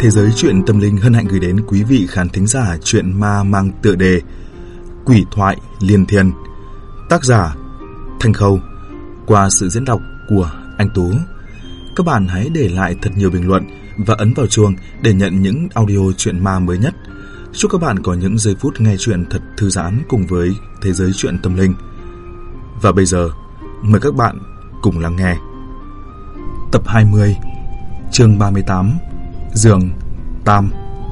Thế giới truyện tâm linh hân hạnh gửi đến quý vị khán thính giả truyện ma mang tựa đề Quỷ thoại liên thiên, tác giả Thanh Khâu, qua sự diễn đọc của anh Tú. Các bạn hãy để lại thật nhiều bình luận và ấn vào chuông để nhận những audio truyện ma mới nhất. Chúc các bạn có những giây phút nghe truyện thật thư giãn cùng với thế giới truyện tâm linh. Và bây giờ, mời các bạn cùng lắng nghe tập 20, chương 38, giường Tam.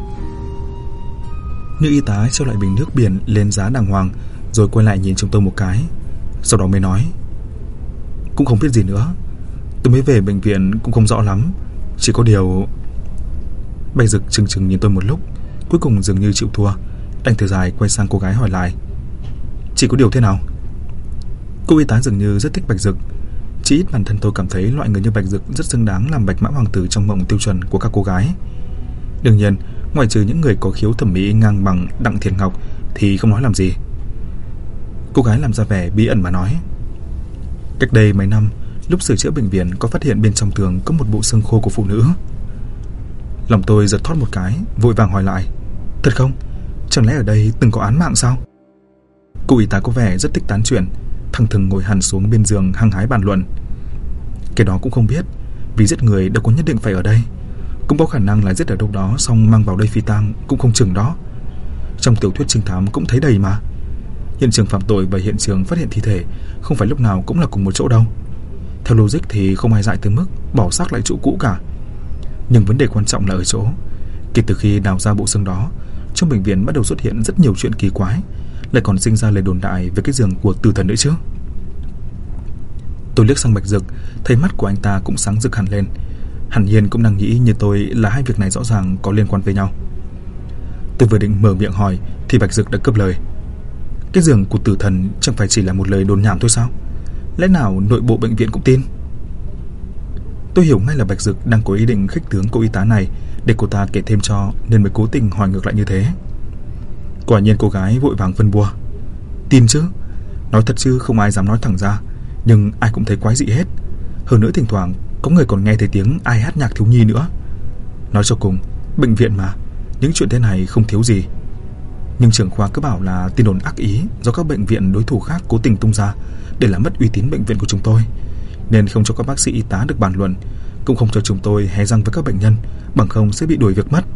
Nữ y tá cho lại bình nước biển lên giá đàng hoàng, rồi quay lại nhìn chúng tôi một cái, sau đó mới nói: cũng không biết gì nữa, tôi mới về bệnh viện cũng không rõ lắm, chỉ có điều... Bạch Dực chừng chừng nhìn tôi một lúc, cuối cùng dường như chịu thua, đành thở dài quay sang cô gái hỏi lại: chỉ có điều thế nào? Cô y tá dường như rất thích Bạch Dực, chỉ ít bản thân tôi cảm thấy loại người như Bạch Dực rất xứng đáng làm bạch mã hoàng tử trong mộng tiêu chuẩn của các cô gái. Đương nhiên, ngoại trừ những người có khiếu thẩm mỹ ngang bằng Đặng Thiền Ngọc thì không nói làm gì. Cô gái làm ra vẻ bí ẩn mà nói: cách đây mấy năm, lúc sửa chữa bệnh viện có phát hiện bên trong tường có một bộ xương khô của phụ nữ. Lòng tôi giật thót một cái, vội vàng hỏi lại: thật không? Chẳng lẽ ở đây từng có án mạng sao? Cô y tá có vẻ rất thích tán chuyện, thẳng thừng ngồi hẳn xuống bên giường hăng hái bàn luận: cái đó cũng không biết, vì giết người đâu có nhất định phải ở đây, cũng có khả năng là giết ở đâu đó xong mang vào đây phi tang cũng không chừng đó. Trong tiểu thuyết trinh thám cũng thấy đầy mà. Hiện trường phạm tội và hiện trường phát hiện thi thể không phải lúc nào cũng là cùng một chỗ đâu. Theo logic thì không ai dại tới mức bỏ xác lại chỗ cũ cả. Nhưng vấn đề quan trọng là ở chỗ, kể từ khi đào ra bộ xương đó, trong bệnh viện bắt đầu xuất hiện rất nhiều chuyện kỳ quái, lại còn sinh ra lời đồn đại về cái giường của tử thần nữa chứ. Tôi liếc sang Bạch Dực, thấy mắt của anh ta cũng sáng rực hẳn lên. Hẳn nhiên cũng đang nghĩ như tôi là hai việc này rõ ràng có liên quan với nhau. Tôi vừa định mở miệng hỏi thì Bạch Dực đã cướp lời: cái giường của tử thần chẳng phải chỉ là một lời đồn nhảm thôi sao? Lẽ nào nội bộ bệnh viện cũng tin? Tôi hiểu ngay là Bạch Dực đang có ý định khích tướng cô y tá này để cô ta kể thêm cho, nên mới cố tình hỏi ngược lại như thế. Quả nhiên cô gái vội vàng phân bua: tin chứ, nói thật chứ không ai dám nói thẳng ra, nhưng ai cũng thấy quái dị hết. Hơn nữa thỉnh thoảng có người còn nghe thấy tiếng ai hát nhạc thiếu nhi nữa. Nói cho cùng, bệnh viện mà, những chuyện thế này không thiếu gì. Nhưng trưởng khoa cứ bảo là tin đồn ác ý do các bệnh viện đối thủ khác cố tình tung ra để làm mất uy tín bệnh viện của chúng tôi, nên không cho các bác sĩ y tá được bàn luận, cũng không cho chúng tôi hé răng với các bệnh nhân, bằng không sẽ bị đuổi việc mất.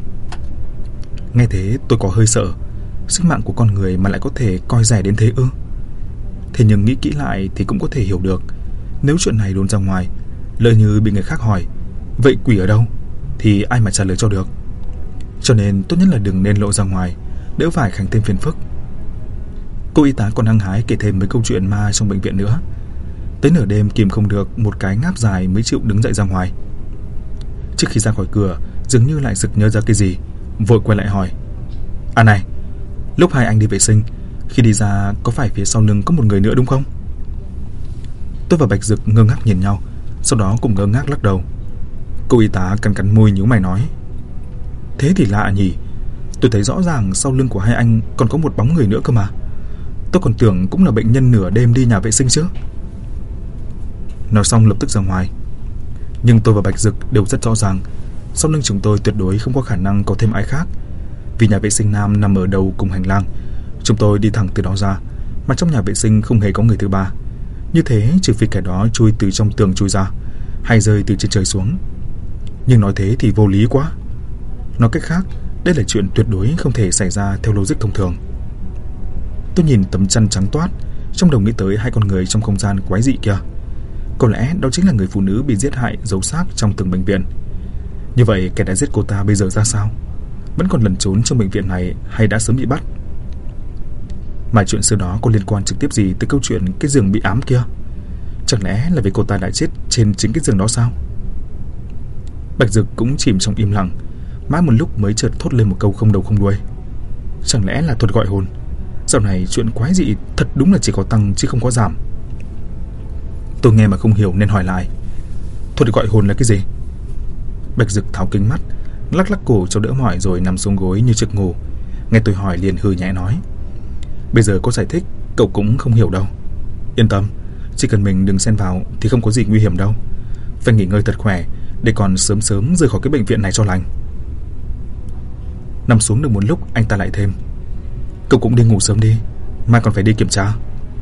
Nghe thế tôi có hơi sợ, sinh mạng của con người mà lại có thể coi rẻ đến thế ư? Thế nhưng nghĩ kỹ lại thì cũng có thể hiểu được, nếu chuyện này đồn ra ngoài, lỡ như bị người khác hỏi vậy quỷ ở đâu, thì ai mà trả lời cho được. Cho nên tốt nhất là đừng nên lộ ra ngoài, đỡ phải khánh thêm phiền phức. Cô y tá còn hăng hái kể thêm mấy câu chuyện ma trong bệnh viện nữa. Tới nửa đêm kìm không được một cái ngáp dài mới chịu đứng dậy ra ngoài. Trước khi ra khỏi cửa, dường như lại sực nhớ ra cái gì, vội quay lại hỏi: à này, lúc hai anh đi vệ sinh, khi đi ra có phải phía sau lưng có một người nữa đúng không? Tôi và Bạch Dực ngơ ngác nhìn nhau, sau đó cùng ngơ ngác lắc đầu. Cô y tá cắn cắn môi nhíu mày nói: thế thì lạ nhỉ, tôi thấy rõ ràng sau lưng của hai anh còn có một bóng người nữa cơ mà. Tôi còn tưởng cũng là bệnh nhân nửa đêm đi nhà vệ sinh chứ. Nói xong lập tức ra ngoài. Nhưng tôi và Bạch Dực đều rất rõ ràng, sau lưng chúng tôi tuyệt đối không có khả năng có thêm ai khác, vì nhà vệ sinh nam nằm ở đầu cùng hành lang. Chúng tôi đi thẳng từ đó ra, mà trong nhà vệ sinh không hề có người thứ ba. Như thế trừ phi kẻ đó chui từ trong tường chui ra, hay rơi từ trên trời xuống. Nhưng nói thế thì vô lý quá. Nói cách khác, đây là chuyện tuyệt đối không thể xảy ra theo logic thông thường. Tôi nhìn tấm chăn trắng toát, trong đầu nghĩ tới hai con người trong không gian quái dị kia. Có lẽ đó chính là người phụ nữ bị giết hại giấu xác trong tường bệnh viện. Như vậy kẻ đã giết cô ta bây giờ ra sao? Vẫn còn lẩn trốn trong bệnh viện này hay đã sớm bị bắt? Mà chuyện xưa đó có liên quan trực tiếp gì tới câu chuyện cái giường bị ám kia? Chẳng lẽ là vì cô ta đã chết trên chính cái giường đó sao? Bạch Dực cũng chìm trong im lặng, mãi một lúc mới chợt thốt lên một câu không đầu không đuôi: chẳng lẽ là thuật gọi hồn? Dạo này chuyện quái dị thật đúng là chỉ có tăng chứ không có giảm. Tôi nghe mà không hiểu nên hỏi lại: thuật gọi hồn là cái gì? Bạch Dực tháo kính mắt, lắc lắc cổ cho đỡ mỏi rồi nằm xuống gối như trực ngủ. Nghe tôi hỏi liền hừ nhẹ nói: bây giờ có giải thích cậu cũng không hiểu đâu. Yên tâm, chỉ cần mình đừng xen vào thì không có gì nguy hiểm đâu. Phải nghỉ ngơi thật khỏe để còn sớm sớm rời khỏi cái bệnh viện này cho lành. Nằm xuống được một lúc, anh ta lại thêm: "Cậu cũng đi ngủ sớm đi, mai còn phải đi kiểm tra."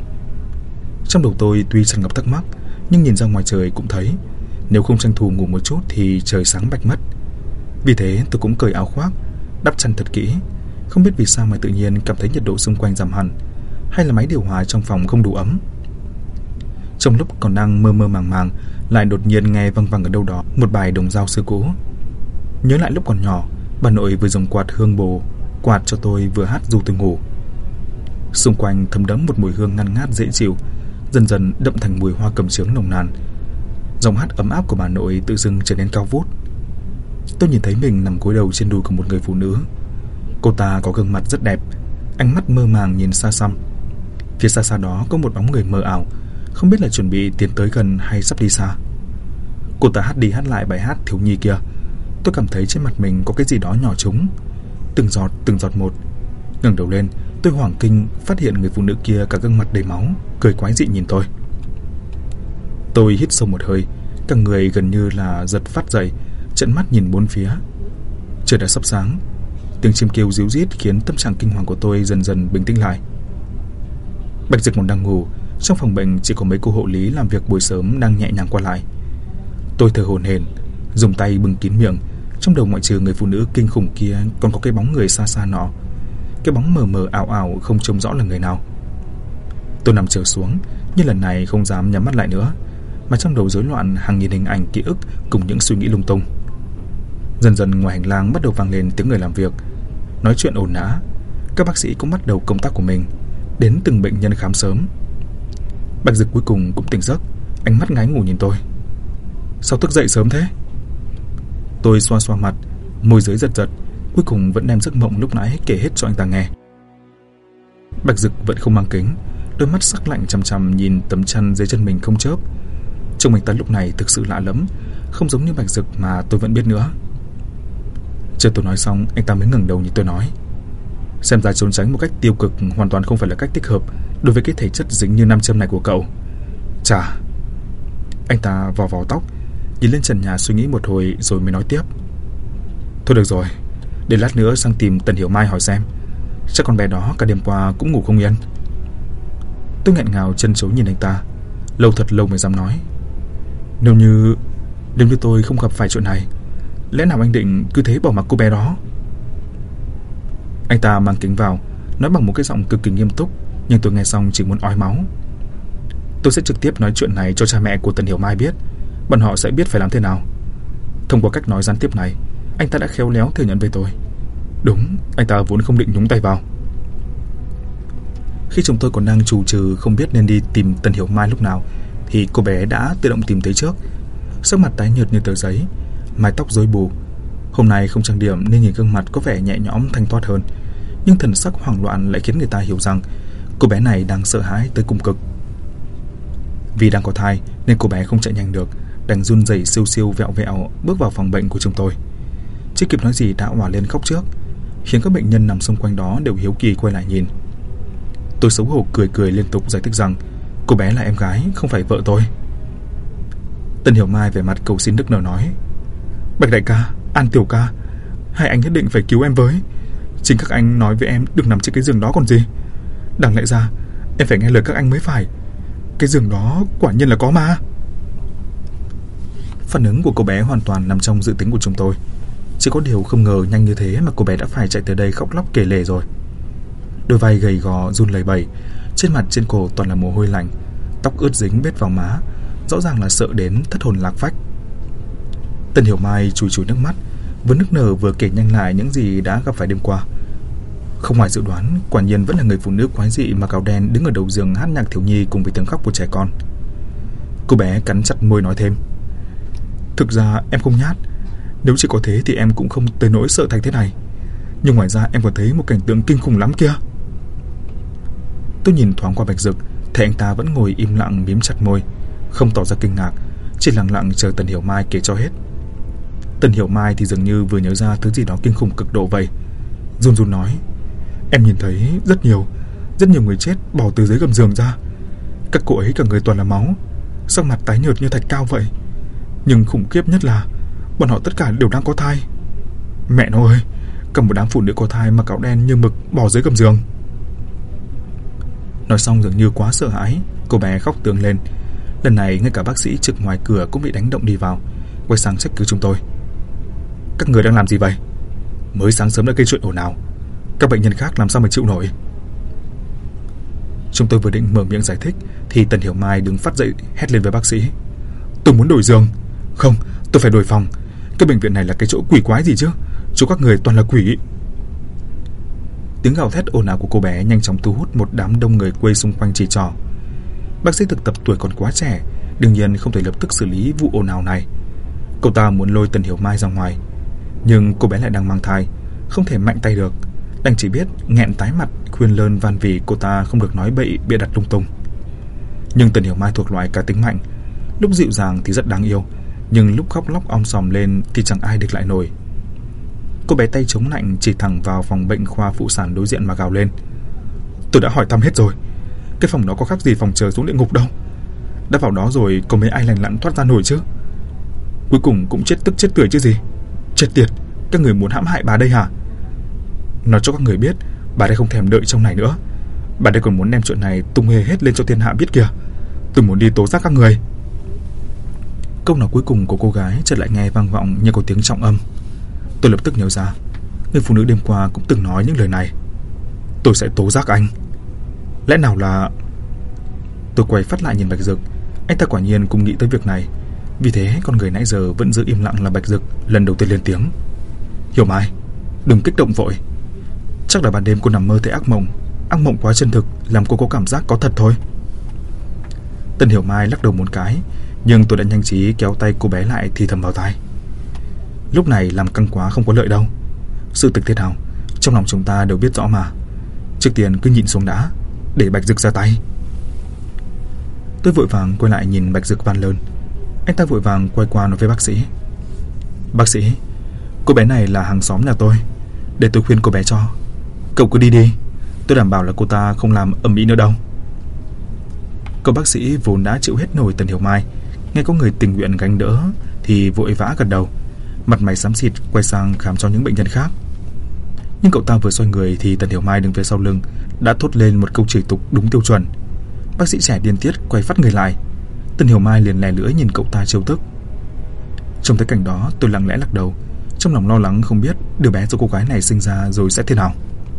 Trong đầu tôi tuy tràn ngập thắc mắc, nhưng nhìn ra ngoài trời cũng thấy nếu không tranh thủ ngủ một chút thì trời sáng bạch mất. Vì thế tôi cũng cởi áo khoác, đắp chăn thật kỹ. Không biết vì sao mà tự nhiên cảm thấy nhiệt độ xung quanh giảm hẳn, hay là máy điều hòa trong phòng không đủ ấm. Trong lúc còn đang mơ mơ màng màng, lại đột nhiên nghe văng vẳng ở đâu đó một bài đồng dao xưa cũ. Nhớ lại lúc còn nhỏ, bà nội vừa dùng quạt hương bồ quạt cho tôi, vừa hát dù tôi ngủ. Xung quanh thấm đẫm một mùi hương ngăn ngát dễ chịu, dần dần đậm thành mùi hoa cẩm chướng nồng nàn. Giọng hát ấm áp của bà nội tự dưng trở nên cao vút. Tôi nhìn thấy mình nằm gối đầu trên đùi của một người phụ nữ. Cô ta có gương mặt rất đẹp, ánh mắt mơ màng nhìn xa xăm. Phía xa xa đó có một bóng người mờ ảo, không biết là chuẩn bị tiến tới gần hay sắp đi xa. Cô ta hát đi hát lại bài hát thiếu nhi kia. Tôi cảm thấy trên mặt mình có cái gì đó nhỏ trúng, từng giọt một. Ngẩng đầu lên, tôi hoảng kinh phát hiện người phụ nữ kia cả gương mặt đầy máu, cười quái dị nhìn tôi. Tôi hít sâu một hơi, cả người gần như là giật phát dậy, trợn mắt nhìn bốn phía. Trời đã sắp sáng, tiếng chim kêu ríu rít khiến tâm trạng kinh hoàng của tôi dần dần bình tĩnh lại. Bạch Dực còn đang ngủ, trong phòng bệnh chỉ có mấy cô hộ lý làm việc buổi sớm đang nhẹ nhàng qua lại. Tôi thở hổn hển, dùng tay bưng kín miệng. Trong đầu ngoại trừ người phụ nữ kinh khủng kia còn có cái bóng người xa xa nọ, cái bóng mờ mờ ảo ảo không trông rõ là người nào. Tôi nằm trở xuống, nhưng lần này không dám nhắm mắt lại nữa, mà trong đầu rối loạn hàng nghìn hình ảnh ký ức cùng những suy nghĩ lung tung. Dần dần ngoài hành lang bắt đầu vang lên tiếng người làm việc, nói chuyện ồn ào. Các bác sĩ cũng bắt đầu công tác của mình, đến từng bệnh nhân khám sớm. Bạch Dực cuối cùng cũng tỉnh giấc, ánh mắt ngái ngủ nhìn tôi. Sao thức dậy sớm thế? Tôi xoa xoa mặt, môi dưới giật giật, cuối cùng vẫn đem giấc mộng lúc nãy kể hết cho anh ta nghe. Bạch Dực vẫn không mang kính, đôi mắt sắc lạnh chằm chằm nhìn tấm chăn dưới chân mình không chớp. Trông anh ta lúc này thực sự lạ lắm, không giống như Bạch Dực mà tôi vẫn biết nữa. Chờ tôi nói xong, anh ta mới ngẩng đầu nhìn tôi nói: Xem ra trốn tránh một cách tiêu cực hoàn toàn không phải là cách thích hợp đối với cái thể chất dính như nam châm này của cậu. Chà. Anh ta vò vò tóc, nhìn lên trần nhà suy nghĩ một hồi rồi mới nói tiếp: Thôi được rồi, để lát nữa sang tìm Tần Hiểu Mai hỏi xem, chắc con bé đó cả đêm qua cũng ngủ không yên. Tôi nghẹn ngào chân chối nhìn anh ta, lâu thật lâu mới dám nói: Nếu như tôi không gặp phải chuyện này, lẽ nào anh định cứ thế bỏ mặc cô bé đó? Anh ta mang kính vào, nói bằng một cái giọng cực kỳ nghiêm túc, nhưng tôi nghe xong chỉ muốn ói máu. Tôi sẽ trực tiếp nói chuyện này cho cha mẹ của Tần Hiểu Mai biết, bọn họ sẽ biết phải làm thế nào. Thông qua cách nói gián tiếp này, anh ta đã khéo léo thừa nhận với tôi. Đúng, anh ta vốn không định nhúng tay vào. Khi chúng tôi còn đang trù trừ không biết nên đi tìm Tần Hiểu Mai lúc nào, thì cô bé đã tự động tìm tới trước. Sắc mặt tái nhợt như tờ giấy, mái tóc rối bù. Hôm nay không trang điểm nên nhìn gương mặt có vẻ nhẹ nhõm thanh thoát hơn, nhưng thần sắc hoảng loạn lại khiến người ta hiểu rằng cô bé này đang sợ hãi tới cùng cực. Vì đang có thai nên cô bé không chạy nhanh được, đành run rẩy siêu siêu vẹo vẹo bước vào phòng bệnh của chúng tôi. Chưa kịp nói gì đã òa lên khóc trước, khiến các bệnh nhân nằm xung quanh đó đều hiếu kỳ quay lại nhìn. Tôi xấu hổ cười liên tục giải thích rằng cô bé là em gái, không phải vợ tôi. Tần Hiểu Mai vẻ mặt cầu xin nức nở nói: Bạch đại ca, An tiểu ca, hai anh nhất định phải cứu em với. Chính các anh nói với em đừng nằm trên cái giường đó còn gì. Đáng lẽ ra em phải nghe lời các anh mới phải. Cái giường đó quả nhiên là có ma. Phản ứng của cô bé hoàn toàn nằm trong dự tính của chúng tôi. Chỉ có điều không ngờ nhanh như thế mà cô bé đã phải chạy tới đây khóc lóc kể lể rồi. Đôi vai gầy gò run lẩy bẩy, trên mặt trên cổ toàn là mồ hôi lạnh, tóc ướt dính bết vào má, rõ ràng là sợ đến thất hồn lạc phách. Tần Hiểu Mai chùi chùi nước mắt, vừa nức nở vừa kể nhanh lại những gì đã gặp phải đêm qua. Không ngoài dự đoán, quả nhiên vẫn là người phụ nữ quái dị mặc áo đen đứng ở đầu giường hát nhạc thiếu nhi cùng với tiếng khóc của trẻ con. Cô bé cắn chặt môi nói thêm: Thực ra em không nhát, nếu chỉ có thế thì em cũng không tới nỗi sợ thành thế này. Nhưng ngoài ra em còn thấy một cảnh tượng kinh khủng lắm kia. Tôi nhìn thoáng qua Bạch Dực, thấy anh ta vẫn ngồi im lặng mím chặt môi, không tỏ ra kinh ngạc, chỉ lặng lặng chờ Tần Hiểu Mai kể cho hết. Tần Hiểu Mai thì dường như vừa nhớ ra thứ gì đó kinh khủng cực độ vậy, run run nói: Em nhìn thấy rất nhiều người chết bò từ dưới gầm giường ra. Các cô ấy cả người toàn là máu, sắc mặt tái nhợt như thạch cao vậy. Nhưng khủng khiếp nhất là bọn họ tất cả đều đang có thai. Mẹ nó ơi, cầm một đám phụ nữ có thai mặc áo đen như mực bỏ dưới gầm giường. Nói xong dường như quá sợ hãi, cô bé khóc tường lên. Lần này ngay cả bác sĩ trực ngoài cửa cũng bị đánh động đi vào, quay sang trách cứ chúng tôi. Các người đang làm gì vậy? Mới sáng sớm đã gây chuyện ồn ào, các bệnh nhân khác làm sao mà chịu nổi. Chúng tôi vừa định mở miệng giải thích thì Tần Hiểu Mai đứng phát dậy hét lên với bác sĩ. Tôi muốn đổi giường. Không, tôi phải đổi phòng. Cái bệnh viện này là cái chỗ quỷ quái gì chứ? Chỗ các người toàn là quỷ. Tiếng gào thét ồn ào của cô bé nhanh chóng thu hút một đám đông người quây xung quanh chỉ trỏ. Bác sĩ thực tập tuổi còn quá trẻ, đương nhiên không thể lập tức xử lý vụ ồn ào này. Cậu ta muốn lôi Tần Hiểu Mai ra ngoài, nhưng cô bé lại đang mang thai, không thể mạnh tay được, đành chỉ biết nghẹn tái mặt khuyên lơn van vỉ cô ta không được nói bậy bịa đặt lung tung. Nhưng Tần Hiểu Mai thuộc loại cá tính mạnh, lúc dịu dàng thì rất đáng yêu, nhưng lúc khóc lóc om sòm lên thì chẳng ai địch lại nổi. Cô bé tay chống lạnh chỉ thẳng vào phòng bệnh khoa phụ sản đối diện mà gào lên. Tôi đã hỏi thăm hết rồi, cái phòng đó có khác gì phòng chờ xuống địa ngục đâu. Đã vào đó rồi có mấy ai lành lặn thoát ra nổi chứ. Cuối cùng cũng chết tức chết tươi chứ gì. Chết tiệt, các người muốn hãm hại bà đây hả? Nói cho các người biết, bà đây không thèm đợi trong này nữa. Bà đây còn muốn đem chuyện này tung hề hết lên cho thiên hạ biết kìa. Tôi muốn đi tố giác các người. Câu nói cuối cùng của cô gái chợt lại nghe vang vọng như có tiếng trọng âm. Tôi lập tức nhớ ra, người phụ nữ đêm qua cũng từng nói những lời này. Tôi sẽ tố giác anh. Lẽ nào là... Tôi quay phát lại nhìn Bạch Dực. Anh ta quả nhiên cũng nghĩ tới việc này. Vì thế con người nãy giờ vẫn giữ im lặng là Bạch Dực lần đầu tiên lên tiếng. Hiểu Mai, đừng kích động vội. Chắc là ban đêm cô nằm mơ thấy ác mộng quá chân thực, làm cô có cảm giác có thật thôi. Tần Hiểu Mai lắc đầu một cái, nhưng tôi đã nhanh trí kéo tay cô bé lại thì thầm vào tai. Lúc này làm căng quá không có lợi đâu. Sự thực thế nào trong lòng chúng ta đều biết rõ mà. Trước tiên cứ nhịn xuống đã, để Bạch Dực ra tay. Tôi vội vàng quay lại nhìn Bạch Dực van lơn. Anh ta vội vàng quay qua nói với bác sĩ. Bác sĩ, cô bé này là hàng xóm nhà tôi, để tôi khuyên cô bé cho. Cậu cứ đi đi, tôi đảm bảo là cô ta không làm ầm ĩ nữa đâu. Cậu bác sĩ vốn đã chịu hết nổi Tần Hiểu Mai, nghe có người tình nguyện gánh đỡ thì vội vã gật đầu, mặt mày xám xịt quay sang khám cho những bệnh nhân khác. Nhưng cậu ta vừa xoay người thì Tần Hiểu Mai đứng phía sau lưng đã thốt lên một câu chửi tục đúng tiêu chuẩn. Bác sĩ trẻ điên tiết quay phát người lại. Tần Hiểu Mai liền lè lưỡi nhìn cậu ta trêu tức. Trong thấy cảnh đó, tôi lặng lẽ lắc đầu, trong lòng lo lắng không biết đứa bé do cô gái này sinh ra rồi sẽ thế nào.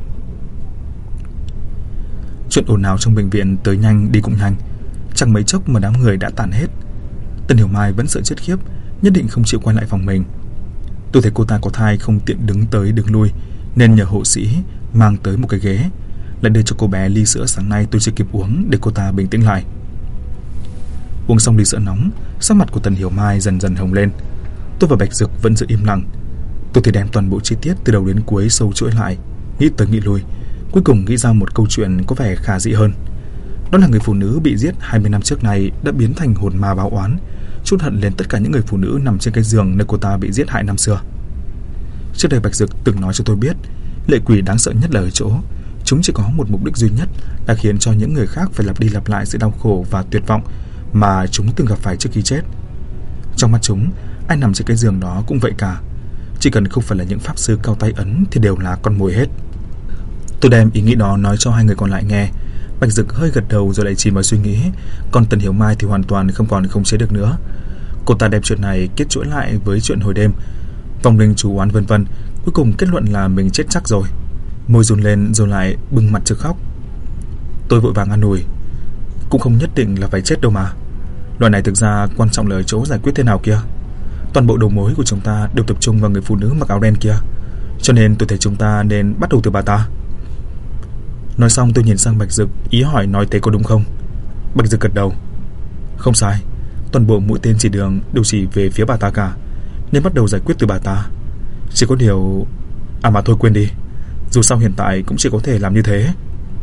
Chuyện ồn ào trong bệnh viện tới nhanh đi cũng nhanh, chẳng mấy chốc mà đám người đã tản hết. Tần Hiểu Mai vẫn sợ chết khiếp, nhất định không chịu quay lại phòng mình. Tôi thấy cô ta có thai không tiện đứng tới đứng lui, nên nhờ hộ sĩ mang tới một cái ghế, lại đưa cho cô bé ly sữa sáng nay tôi chưa kịp uống để cô ta bình tĩnh lại. Uống xong ly sữa nóng, sắc mặt của Tần Hiểu Mai dần dần hồng lên. Tôi và Bạch Dực vẫn giữ im lặng. Tôi thì đem toàn bộ chi tiết từ đầu đến cuối sâu chuỗi lại, nghĩ tới nghĩ lui, cuối cùng nghĩ ra một câu chuyện có vẻ khả dĩ hơn. Đó là người phụ nữ bị giết 20 năm trước này đã biến thành hồn ma báo oán, trút hận lên tất cả những người phụ nữ nằm trên cái giường nơi cô ta bị giết hại năm xưa. Trước đây Bạch Dực từng nói cho tôi biết, lệ quỷ đáng sợ nhất là ở chỗ chúng chỉ có một mục đích duy nhất, là khiến cho những người khác phải lặp đi lặp lại sự đau khổ và tuyệt vọng mà chúng từng gặp phải trước khi chết. Trong mắt chúng, ai nằm trên cái giường đó cũng vậy cả. Chỉ cần không phải là những pháp sư cao tay ấn thì đều là con mồi hết. Tôi đem ý nghĩ đó nói cho hai người còn lại nghe. Bạch Dực hơi gật đầu rồi lại chìm vào suy nghĩ, còn Tần Hiểu Mai thì hoàn toàn không còn khống chế được nữa. Cô ta đem chuyện này kết chuỗi lại với chuyện hồi đêm, vòng linh chú oán vân vân, cuối cùng kết luận là mình chết chắc rồi. Môi run lên rồi lại bưng mặt trực khóc. Tôi vội vàng an ủi, cũng không nhất định là phải chết đâu mà. Loại này thực ra quan trọng là ở chỗ giải quyết thế nào kia. Toàn bộ đầu mối của chúng ta đều tập trung vào người phụ nữ mặc áo đen kia, cho nên tôi thấy chúng ta nên bắt đầu từ bà ta. Nói xong tôi nhìn sang Bạch Dực, ý hỏi nói thế có đúng không. Bạch Dực gật đầu. Không sai, toàn bộ mũi tên chỉ đường đều chỉ về phía bà ta cả, nên bắt đầu giải quyết từ bà ta. Chỉ có điều... mà thôi quên đi, dù sao hiện tại cũng chỉ có thể làm như thế.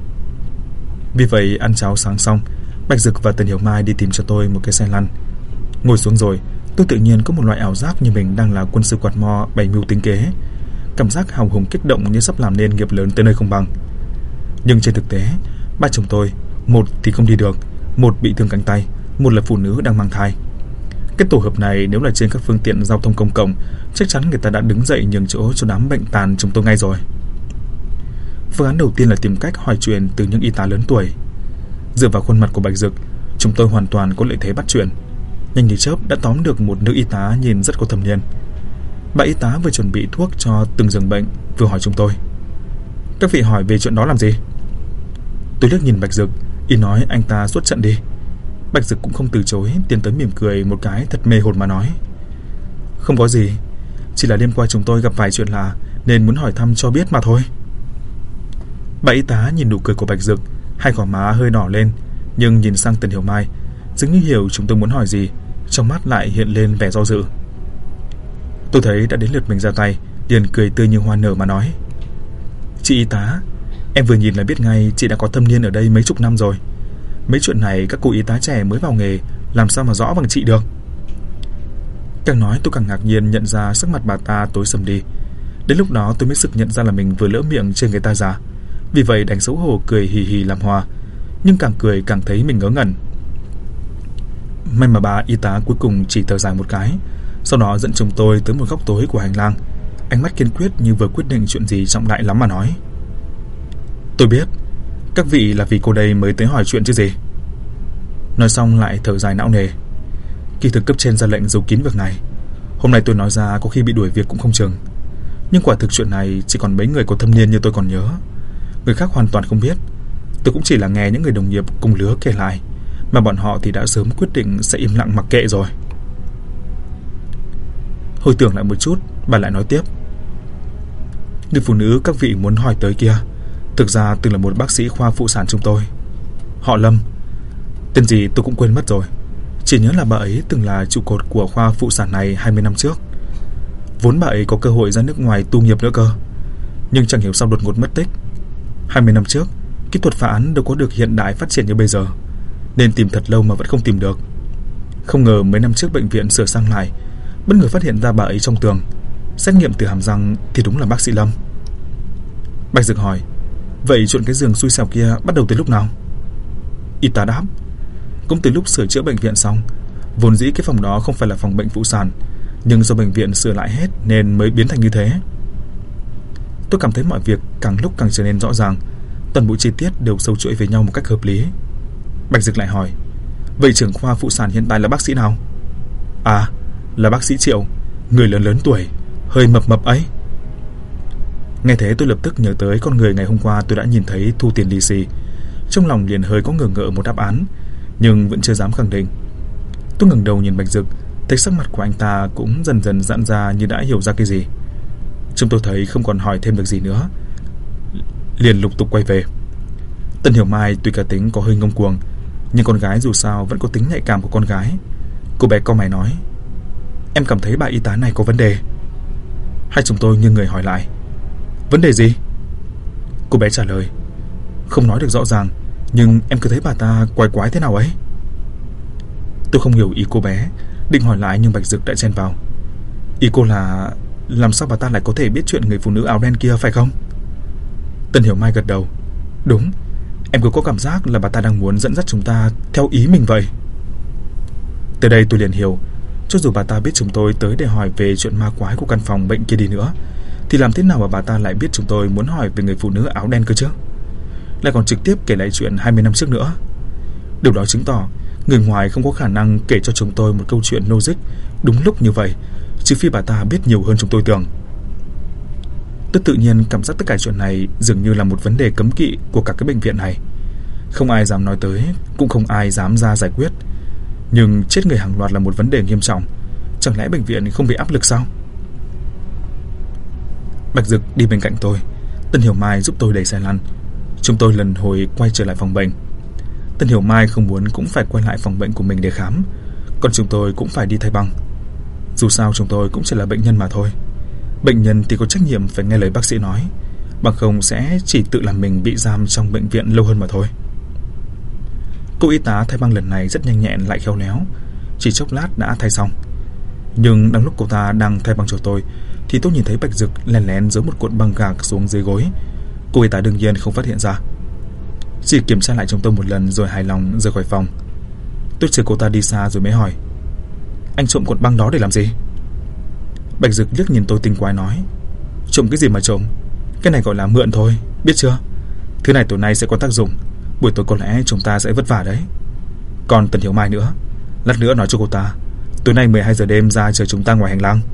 Vì vậy ăn cháo sáng xong, Bạch Dực và Tần Hiểu Mai đi tìm cho tôi một cái xe lăn. Ngồi xuống rồi, tôi tự nhiên có một loại ảo giác như mình đang là quân sư quạt mo bày mưu tính kế. Cảm giác hào hùng kích động như sắp làm nên nghiệp lớn tới nơi không bằng. Nhưng trên thực tế, ba chồng tôi, một thì không đi được, một bị thương cánh tay, một là phụ nữ đang mang thai. Cái tổ hợp này nếu là trên các phương tiện giao thông công cộng chắc chắn người ta đã đứng dậy nhường chỗ cho đám bệnh tàn chúng tôi ngay rồi. Phương án đầu tiên là tìm cách hỏi chuyện từ những y tá lớn tuổi. Dựa vào khuôn mặt của Bạch Dực, chúng tôi hoàn toàn có lợi thế bắt chuyện. Nhanh như chớp đã tóm được một nữ y tá nhìn rất có thâm niên. Bà y tá vừa chuẩn bị thuốc cho từng giường bệnh, vừa hỏi chúng tôi: "Các vị hỏi về chuyện đó làm gì?" Tôi liếc nhìn Bạch Dực, y nói anh ta xuất trận đi. Bạch Dực cũng không từ chối, tiến tới mỉm cười một cái thật mê hồn mà nói: "Không có gì, chỉ là đêm qua chúng tôi gặp vài chuyện lạ nên muốn hỏi thăm cho biết mà thôi." Bà y tá nhìn nụ cười của Bạch Dực, hai gò má hơi đỏ lên, nhưng nhìn sang Tần Hiểu Mai, dường như hiểu chúng tôi muốn hỏi gì, trong mắt lại hiện lên vẻ do dự. Tôi thấy đã đến lượt mình ra tay, liền cười tươi như hoa nở mà nói: "Chị y tá, em vừa nhìn là biết ngay chị đã có thâm niên ở đây mấy chục năm rồi. Mấy chuyện này các cô y tá trẻ mới vào nghề làm sao mà rõ bằng chị được." Càng nói tôi càng ngạc nhiên nhận ra sắc mặt bà ta tối sầm đi. Đến lúc đó tôi mới sực nhận ra là mình vừa lỡ miệng chê người ta già, vì vậy đành xấu hổ cười hì hì làm hòa, nhưng càng cười càng thấy mình ngớ ngẩn. May mà bà y tá cuối cùng chỉ thở dài một cái, sau đó dẫn chúng tôi tới một góc tối của hành lang, ánh mắt kiên quyết như vừa quyết định chuyện gì trọng đại lắm mà nói: "Tôi biết, các vị là vì cô đây mới tới hỏi chuyện chứ gì." Nói xong lại thở dài não nề. Kỳ thực cấp trên ra lệnh giấu kín việc này, hôm nay tôi nói ra có khi bị đuổi việc cũng không chừng. Nhưng quả thực chuyện này chỉ còn mấy người có thâm niên như tôi còn nhớ, người khác hoàn toàn không biết. Tôi cũng chỉ là nghe những người đồng nghiệp cùng lứa kể lại, mà bọn họ thì đã sớm quyết định sẽ im lặng mặc kệ rồi. Hồi tưởng lại một chút, bà lại nói tiếp: "Người phụ nữ các vị muốn hỏi tới kia, thực ra từng là một bác sĩ khoa phụ sản chúng tôi, họ Lâm. Tên gì tôi cũng quên mất rồi, chỉ nhớ là bà ấy từng là trụ cột của khoa phụ sản này 20 năm trước. Vốn bà ấy có cơ hội ra nước ngoài tu nghiệp nữa cơ, nhưng chẳng hiểu sao đột ngột mất tích. 20 năm trước, kỹ thuật phá án đâu có được hiện đại phát triển như bây giờ, nên tìm thật lâu mà vẫn không tìm được. Không ngờ mấy năm trước bệnh viện sửa sang lại, bất ngờ phát hiện ra bà ấy trong tường. Xét nghiệm từ hàm răng thì đúng là bác sĩ Lâm." Bạch Dực hỏi: "Vậy chuyện cái giường xui xẻo kia bắt đầu từ lúc nào?" Y tá đáp: "Cũng từ lúc sửa chữa bệnh viện xong. Vốn dĩ cái phòng đó không phải là phòng bệnh phụ sản, nhưng do bệnh viện sửa lại hết nên mới biến thành như thế." Tôi cảm thấy mọi việc càng lúc càng trở nên rõ ràng, toàn bộ chi tiết đều sâu chuỗi với nhau một cách hợp lý. Bạch Dực lại hỏi: "Vậy trưởng khoa phụ sản hiện tại là bác sĩ nào?" "À, là bác sĩ Triệu, người lớn lớn tuổi, hơi mập mập ấy." Nghe thế tôi lập tức nhớ tới con người ngày hôm qua tôi đã nhìn thấy thu tiền lì xì, trong lòng liền hơi có ngờ ngợ một đáp án, nhưng vẫn chưa dám khẳng định. Tôi ngẩng đầu nhìn Bạch Dực, thấy sắc mặt của anh ta cũng dần dần giãn ra như đã hiểu ra cái gì. Chúng tôi thấy không còn hỏi thêm được gì nữa, liền lục tục quay về. Tần Hiểu Mai tuy cả tính có hơi ngông cuồng, nhưng con gái dù sao vẫn có tính nhạy cảm của con gái. Cô bé cau mày nói: "Em cảm thấy bà y tá này có vấn đề." Hai chúng tôi như người hỏi lại: "Vấn đề gì?" Cô bé trả lời: "Không nói được rõ ràng, nhưng em cứ thấy bà ta quái quái thế nào ấy." Tôi không hiểu ý cô bé, định hỏi lại nhưng Bạch Dực đã chen vào: "Ý cô là làm sao bà ta lại có thể biết chuyện người phụ nữ áo đen kia phải không?" Tần Hiểu Mai gật đầu: "Đúng, em cứ có cảm giác là bà ta đang muốn dẫn dắt chúng ta theo ý mình vậy." Từ đây tôi liền hiểu, cho dù bà ta biết chúng tôi tới để hỏi về chuyện ma quái của căn phòng bệnh kia đi nữa, thì làm thế nào mà bà ta lại biết chúng tôi muốn hỏi về người phụ nữ áo đen cơ chứ, lại còn trực tiếp kể lại chuyện 20 năm trước nữa. Điều đó chứng tỏ người ngoài không có khả năng kể cho chúng tôi một câu chuyện logic đúng lúc như vậy, trừ phi bà ta biết nhiều hơn chúng tôi tưởng. Tôi tự nhiên cảm giác tất cả chuyện này dường như là một vấn đề cấm kỵ của cả cái bệnh viện này. Không ai dám nói tới, cũng không ai dám ra giải quyết. Nhưng chết người hàng loạt là một vấn đề nghiêm trọng, chẳng lẽ bệnh viện không bị áp lực sao? Bạch Dực đi bên cạnh tôi, Tần Hiểu Mai giúp tôi đẩy xe lăn. Chúng tôi lần hồi quay trở lại phòng bệnh. Tần Hiểu Mai không muốn cũng phải quay lại phòng bệnh của mình để khám, còn chúng tôi cũng phải đi thay băng. Dù sao chúng tôi cũng chỉ là bệnh nhân mà thôi. Bệnh nhân thì có trách nhiệm phải nghe lời bác sĩ nói, bằng không sẽ chỉ tự làm mình bị giam trong bệnh viện lâu hơn mà thôi. Cô y tá thay băng lần này rất nhanh nhẹn lại khéo léo, chỉ chốc lát đã thay xong. Nhưng đang lúc cô ta đang thay băng cho tôi thì tôi nhìn thấy Bạch Dực lén lén giấu một cuộn băng gạc xuống dưới gối. Cô y tá đương nhiên không phát hiện ra, chỉ kiểm tra lại chúng tôi một lần rồi hài lòng rời khỏi phòng. Tôi chờ cô ta đi xa rồi mới hỏi: "Anh trộm cuộn băng đó để làm gì?" Bạch Dực liếc nhìn tôi tinh quái nói: Trộm cái gì mà trộm, cái này gọi là mượn thôi, biết chưa? Thứ này tối nay sẽ có tác dụng, buổi tối có lẽ chúng ta sẽ vất vả đấy. Còn Tần Hiểu Mai nữa, lát nữa nói cho cô ta, tối nay 12 giờ đêm ra chờ chúng ta ngoài hành lang.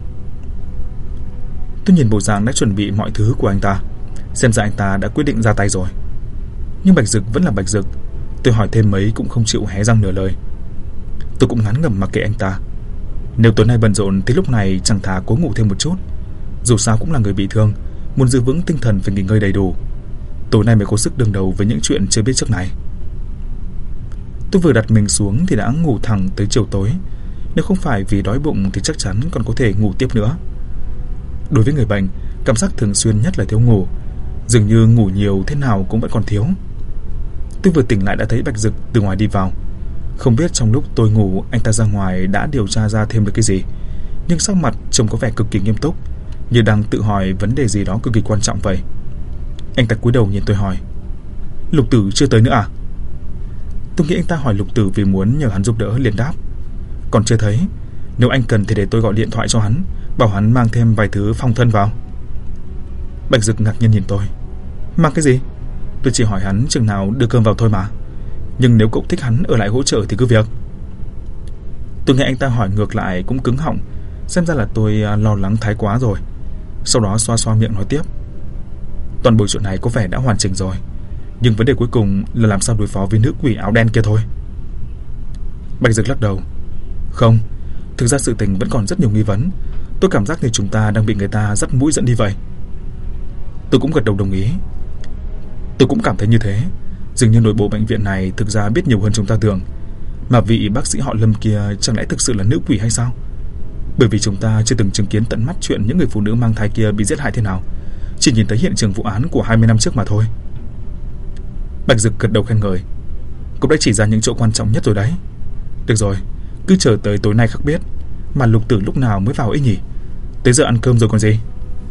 Tôi nhìn bộ dạng đã chuẩn bị mọi thứ của anh ta, xem ra anh ta đã quyết định ra tay rồi. Nhưng Bạch Dực vẫn là Bạch Dực, tôi hỏi thêm mấy cũng không chịu hé răng nửa lời. Tôi cũng ngán ngẩm mặc kệ anh ta. Nếu tối nay bận rộn thì lúc này chẳng thà cố ngủ thêm một chút. Dù sao cũng là người bị thương, muốn giữ vững tinh thần phải nghỉ ngơi đầy đủ. Tối nay mới có sức đương đầu với những chuyện chưa biết trước này. Tôi vừa đặt mình xuống thì đã ngủ thẳng tới chiều tối. Nếu không phải vì đói bụng thì chắc chắn còn có thể ngủ tiếp nữa. Đối với người bệnh, cảm giác thường xuyên nhất là thiếu ngủ. Dường như ngủ nhiều thế nào cũng vẫn còn thiếu. Tôi vừa tỉnh lại đã thấy Bạch Dực từ ngoài đi vào. Không biết trong lúc tôi ngủ anh ta ra ngoài đã điều tra ra thêm được cái gì, nhưng sắc mặt trông có vẻ cực kỳ nghiêm túc, như đang tự hỏi vấn đề gì đó cực kỳ quan trọng vậy. Anh ta cúi đầu nhìn tôi hỏi: Lục Tử chưa tới nữa à? Tôi nghĩ anh ta hỏi Lục Tử vì muốn nhờ hắn giúp đỡ, liền đáp: Còn chưa thấy. Nếu anh cần thì để tôi gọi điện thoại cho hắn, bảo hắn mang thêm vài thứ phòng thân vào. Bạch Dực ngạc nhiên nhìn tôi: Mang cái gì? Tôi chỉ hỏi hắn chừng nào đưa cơm vào thôi mà. Nhưng nếu cậu thích hắn ở lại hỗ trợ thì cứ việc. Tôi nghe anh ta hỏi ngược lại cũng cứng họng, xem ra là tôi lo lắng thái quá rồi. Sau đó xoa xoa miệng nói tiếp: Toàn bộ chuyện này có vẻ đã hoàn chỉnh rồi, nhưng vấn đề cuối cùng là làm sao đối phó với nữ quỷ áo đen kia thôi. Bạch Dực lắc đầu: Không, thực ra sự tình vẫn còn rất nhiều nghi vấn. Tôi cảm giác như chúng ta đang bị người ta dắt mũi dẫn đi vậy. Tôi cũng gật đầu đồng ý. Tôi cũng cảm thấy như thế. Dường như nội bộ bệnh viện này thực ra biết nhiều hơn chúng ta tưởng. Mà vị bác sĩ họ Lâm kia chẳng lẽ thực sự là nữ quỷ hay sao? Bởi vì chúng ta chưa từng chứng kiến tận mắt chuyện những người phụ nữ mang thai kia bị giết hại thế nào, chỉ nhìn thấy hiện trường vụ án của 20 năm trước mà thôi. Bạch Dực gật đầu khen ngợi: Cũng đã chỉ ra những chỗ quan trọng nhất rồi đấy. Được rồi, cứ chờ tới tối nay khắc biết. Mà Lục Tử lúc nào mới vào ấy nhỉ? Tới giờ ăn cơm rồi còn gì.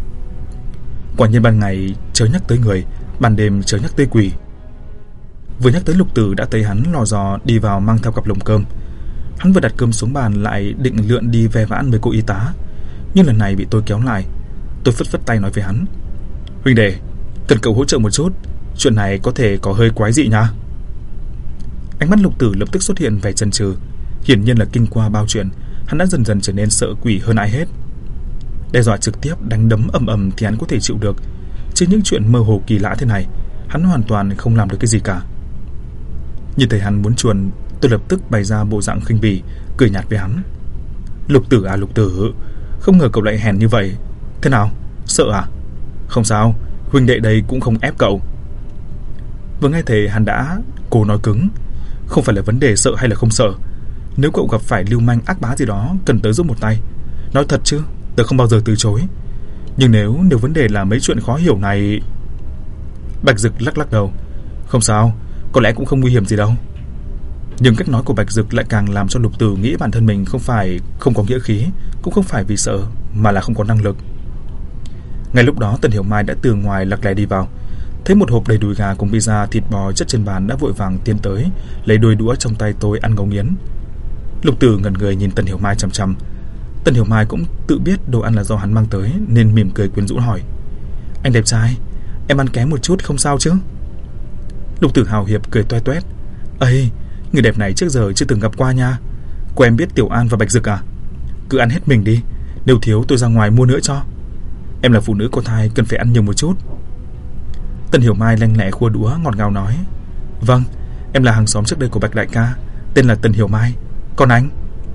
Quả nhiên ban ngày chớ nhắc tới người, ban đêm chớ nhắc tới quỷ. Vừa nhắc tới Lục Tử đã thấy hắn lò dò đi vào mang theo cặp lồng cơm. Hắn vừa đặt cơm xuống bàn lại định lượn đi ve vãn với cô y tá, nhưng lần này bị tôi kéo lại. Tôi phất phất tay nói với hắn: Huynh đệ, cần cậu hỗ trợ một chút, chuyện này có thể có hơi quái dị nha. Ánh mắt Lục Tử lập tức xuất hiện vẻ chần chừ, hiển nhiên là kinh qua bao chuyện, hắn đã dần dần trở nên sợ quỷ hơn ai hết. Đe dọa trực tiếp đánh đấm ầm ầm thì hắn có thể chịu được, chứ những chuyện mơ hồ kỳ lạ thế này hắn hoàn toàn không làm được cái gì cả. Nhìn thấy hắn muốn chuồn, tôi lập tức bày ra bộ dạng khinh bỉ, cười nhạt với hắn: Lục Tử à Lục Tử, không ngờ cậu lại hèn như vậy. Thế nào, sợ à? Không sao, huynh đệ đây cũng không ép cậu. Vừa nghe thấy hắn đã cố nói cứng: Không phải là vấn đề sợ hay là không sợ. Nếu cậu gặp phải lưu manh ác bá gì đó cần tớ giúp một tay, nói thật chứ, tớ không bao giờ từ chối. Nhưng nếu vấn đề là mấy chuyện khó hiểu này... Bạch Dực lắc lắc đầu: Không sao, có lẽ cũng không nguy hiểm gì đâu. Nhưng cách nói của Bạch Dực lại càng làm cho Lục Tử nghĩ bản thân mình không phải không có nghĩa khí, cũng không phải vì sợ, mà là không có năng lực. Ngay lúc đó Tần Hiểu Mai đã từ ngoài lặc lè đi vào, thấy một hộp đầy đùi gà cùng pizza thịt bò chất trên bàn đã vội vàng tiến tới lấy đôi đũa trong tay tôi ăn ngấu nghiến. Lục Tử ngẩn người nhìn Tần Hiểu Mai chằm chằm. Tần Hiểu Mai cũng tự biết đồ ăn là do hắn mang tới nên mỉm cười quyến rũ hỏi: Anh đẹp trai, em ăn kém một chút không sao chứ? Lục Tử hào hiệp cười toe toét: Ây, người đẹp này trước giờ chưa từng gặp qua nha. Cô em biết Tiểu An và Bạch Dực à? Cứ ăn hết mình đi, nếu thiếu tôi ra ngoài mua nữa cho. Em là phụ nữ có thai cần phải ăn nhiều một chút. Tần Hiểu Mai lanh lẹ khua đũa ngọt ngào nói: Vâng, em là hàng xóm trước đây của Bạch đại ca, tên là Tần Hiểu Mai. Còn anh?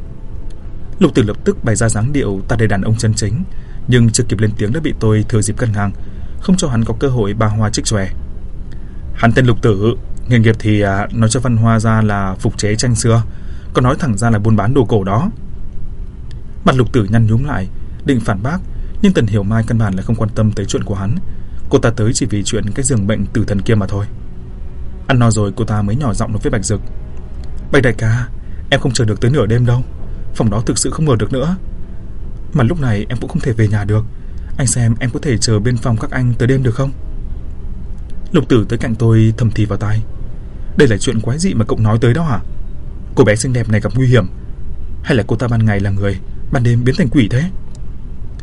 Lục Tử lập tức bày ra dáng điệu ta đây đàn ông chân chính, nhưng chưa kịp lên tiếng đã bị tôi thừa dịp cân ngang, không cho hắn có cơ hội ba hoa trích chòe. Hắn tên Lục Tử, nghề nghiệp thì nói cho văn hoa ra là phục chế tranh xưa, còn nói thẳng ra là buôn bán đồ cổ đó. Mặt Lục Tử nhăn nhúm lại, định phản bác, nhưng Tần Hiểu Mai căn bản là không quan tâm tới chuyện của hắn. Cô ta tới chỉ vì chuyện cái giường bệnh tử thần kia mà thôi. Ăn no rồi cô ta mới nhỏ giọng nói với Bạch Dực: Bạch đại ca, em không chờ được tới nửa đêm đâu, phòng đó thực sự không mở được nữa. Mà lúc này em cũng không thể về nhà được. Anh xem em có thể chờ bên phòng các anh tới đêm được không? Lục Tử tới cạnh tôi thầm thì vào tai: Đây là chuyện quái dị mà cậu nói tới đó hả? Cô bé xinh đẹp này gặp nguy hiểm, hay là cô ta ban ngày là người, ban đêm biến thành quỷ thế?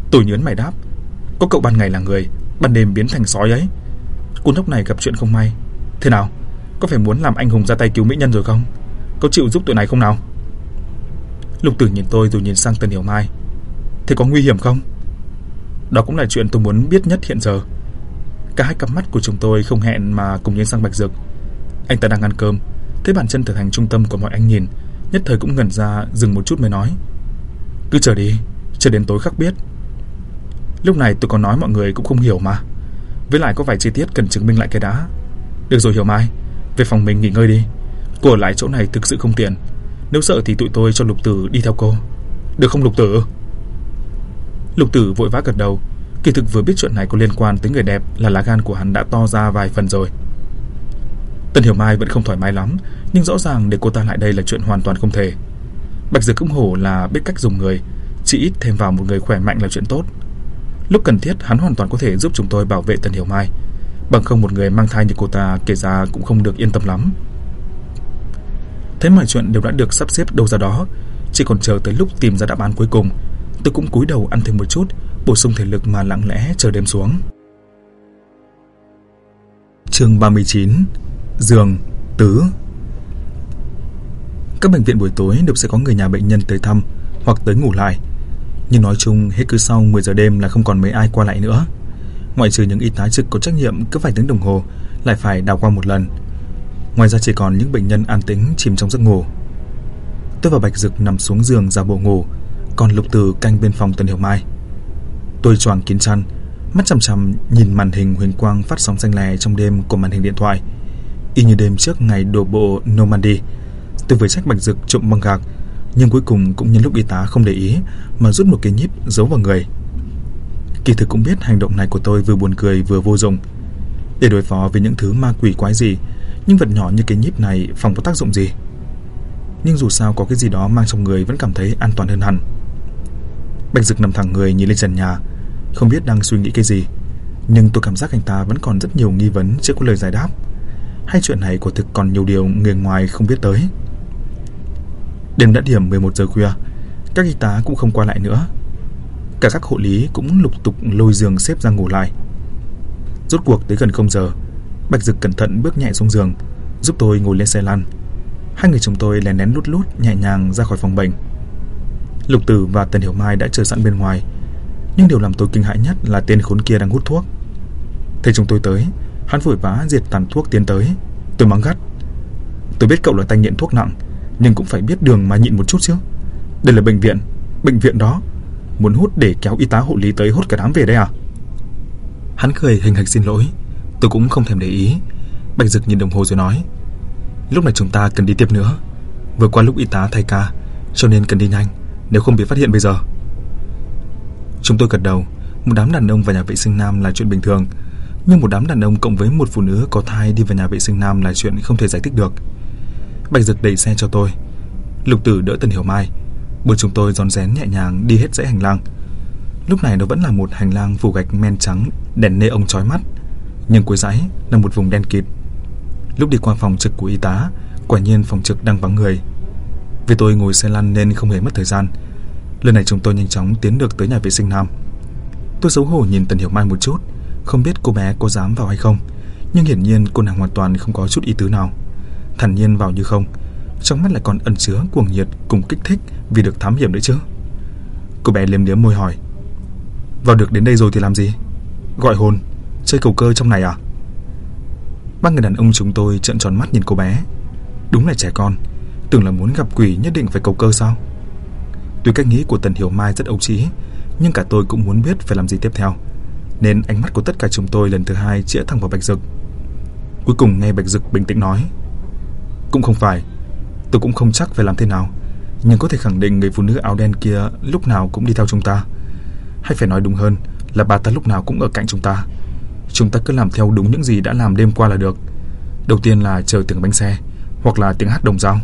Tôi nhớn mày đáp: Có cậu ban ngày là người, ban đêm biến thành sói ấy. Cô nhóc này gặp chuyện không may. Thế nào, có phải muốn làm anh hùng ra tay cứu mỹ nhân rồi không? Có chịu giúp tụi này không nào? Lục Tử nhìn tôi rồi nhìn sang Tần Hiểu Mai. Thế có nguy hiểm không? Đó cũng là chuyện tôi muốn biết nhất hiện giờ. Cả hai cặp mắt của chúng tôi không hẹn mà cùng nhìn sang Bạch Dực. Anh ta đang ăn cơm, thấy bàn chân trở thành trung tâm của mọi ánh nhìn, nhất thời cũng ngẩn ra, dừng một chút mới nói: Cứ chờ đi, chờ đến tối khắc biết. Lúc này tôi còn nói mọi người cũng không hiểu mà. Với lại có vài chi tiết cần chứng minh lại cái đã. Được rồi Hiểu Mai, về phòng mình nghỉ ngơi đi. Cô ở lại chỗ này thực sự không tiện. Nếu sợ thì tụi tôi cho Lục Tử đi theo cô. Được không Lục Tử? Lục Tử vội vã gật đầu. Kỳ thực vừa biết chuyện này có liên quan tới người đẹp là lá gan của hắn đã to ra vài phần rồi. Tần Hiểu Mai vẫn không thoải mái lắm, nhưng rõ ràng để cô ta lại đây là chuyện hoàn toàn không thể. Bạch Dực cũng hổ là biết cách dùng người, chỉ ít thêm vào một người khỏe mạnh là chuyện tốt. Lúc cần thiết hắn hoàn toàn có thể giúp chúng tôi bảo vệ Tần Hiểu Mai, bằng không một người mang thai như cô ta kể ra cũng không được yên tâm lắm. Thế mọi chuyện đều đã được sắp xếp đâu ra đó, chỉ còn chờ tới lúc tìm ra đáp án cuối cùng. Tôi cũng cúi đầu ăn thêm một chút, bổ sung thể lực mà lặng lẽ chờ đêm xuống. Chương 39: Giường tứ. Các bệnh viện buổi tối đều sẽ có người nhà bệnh nhân tới thăm hoặc tới ngủ lại, nhưng nói chung hết cứ sau 10 giờ đêm là không còn mấy ai qua lại nữa. Ngoại trừ những y tá trực có trách nhiệm cứ vài tiếng đồng hồ lại phải đào qua một lần. Ngoài ra chỉ còn những bệnh nhân an tĩnh chìm trong giấc ngủ. Tôi và Bạch Dực nằm xuống giường giả bộ ngủ, còn Lục Tử canh bên phòng Tần Hiểu Mai. Tôi choàng kín chăn, mắt chằm chằm nhìn màn hình huỳnh quang phát sóng xanh lè trong đêm của màn hình điện thoại, y như đêm trước ngày đổ bộ Normandy. Tôi vừa trách Bạch Dực trộm băng gạc, nhưng cuối cùng cũng nhân lúc y tá không để ý mà rút một cái nhíp giấu vào người. Kỳ thực cũng biết hành động này của tôi vừa buồn cười vừa vô dụng. Để đối phó với những thứ ma quỷ quái gì, những vật nhỏ như cái nhíp này phòng có tác dụng gì? Nhưng dù sao có cái gì đó mang trong người vẫn cảm thấy an toàn hơn hẳn. Bạch Dực nằm thẳng người nhìn lên trần nhà, không biết đang suy nghĩ cái gì, nhưng tôi cảm giác anh ta vẫn còn rất nhiều nghi vấn chưa có lời giải đáp. Hay chuyện này quả thực còn nhiều điều người ngoài không biết tới. Đêm đã điểm 11 giờ khuya, các y tá cũng không qua lại nữa. Cả các hộ lý cũng lục tục lôi giường xếp ra ngủ lại. Rốt cuộc tới gần 0 giờ, Bạch Dực cẩn thận bước nhẹ xuống giường, giúp tôi ngồi lên xe lăn. Hai người chúng tôi lén lén lút lút nhẹ nhàng ra khỏi phòng bệnh. Lục Tử và Tần Hiểu Mai đã chờ sẵn bên ngoài, nhưng điều làm tôi kinh hãi nhất là tên khốn kia đang hút thuốc. Thấy chúng tôi tới, hắn vội vã diệt tàn thuốc tiến tới. Tôi mắng gắt: Tôi biết cậu là tay nghiện thuốc nặng, nhưng cũng phải biết đường mà nhịn một chút chứ. Đây là bệnh viện đó. Muốn hút để kéo y tá hộ lý tới hút cả đám về đây à? Hắn cười hình hạch xin lỗi. Tôi cũng không thèm để ý. Bạch Dực nhìn đồng hồ rồi nói: Lúc này chúng ta cần đi tiếp nữa. Vừa qua lúc y tá thay ca, cho nên cần đi nhanh, nếu không bị phát hiện bây giờ. Chúng tôi gật đầu. Một đám đàn ông vào nhà vệ sinh nam là chuyện bình thường, nhưng một đám đàn ông cộng với một phụ nữ có thai đi vào nhà vệ sinh nam là chuyện không thể giải thích được. Bạch Dực đẩy xe cho tôi, Lục Tử đỡ Tần Hiểu Mai. Bốn chúng tôi rón rén nhẹ nhàng đi hết dãy hành lang. Lúc này nó vẫn là một hành lang phủ gạch men trắng, đèn nê ông chói mắt, nhưng cuối dãy là một vùng đen kịt. Lúc đi qua phòng trực của y tá, quả nhiên phòng trực đang vắng người. Vì tôi ngồi xe lăn nên không hề mất thời gian. Lần này chúng tôi nhanh chóng tiến được tới nhà vệ sinh nam. Tôi xấu hổ nhìn Tần Hiểu Mai một chút, không biết cô bé có dám vào hay không, nhưng hiển nhiên cô nàng hoàn toàn không có chút ý tứ nào, thản nhiên vào như không. Trong mắt lại còn ẩn chứa cuồng nhiệt cùng kích thích vì được thám hiểm đấy chứ. Cô bé liếm liếm môi hỏi: Vào được đến đây rồi thì làm gì? Gọi hồn, chơi cầu cơ trong này à? Ba người đàn ông chúng tôi trợn tròn mắt nhìn cô bé. Đúng là trẻ con, tưởng là muốn gặp quỷ nhất định phải cầu cơ sao? Tuy cách nghĩ của Tần Hiểu Mai rất ấu trĩ, nhưng cả tôi cũng muốn biết phải làm gì tiếp theo, nên ánh mắt của tất cả chúng tôi lần thứ hai chĩa thẳng vào Bạch Dực. Cuối cùng nghe Bạch Dực bình tĩnh nói: Cũng không phải, tôi cũng không chắc phải làm thế nào, nhưng có thể khẳng định người phụ nữ áo đen kia lúc nào cũng đi theo chúng ta. Hay phải nói đúng hơn là bà ta lúc nào cũng ở cạnh chúng ta. Chúng ta cứ làm theo đúng những gì đã làm đêm qua là được. Đầu tiên là chờ tiếng bánh xe, hoặc là tiếng hát đồng dao.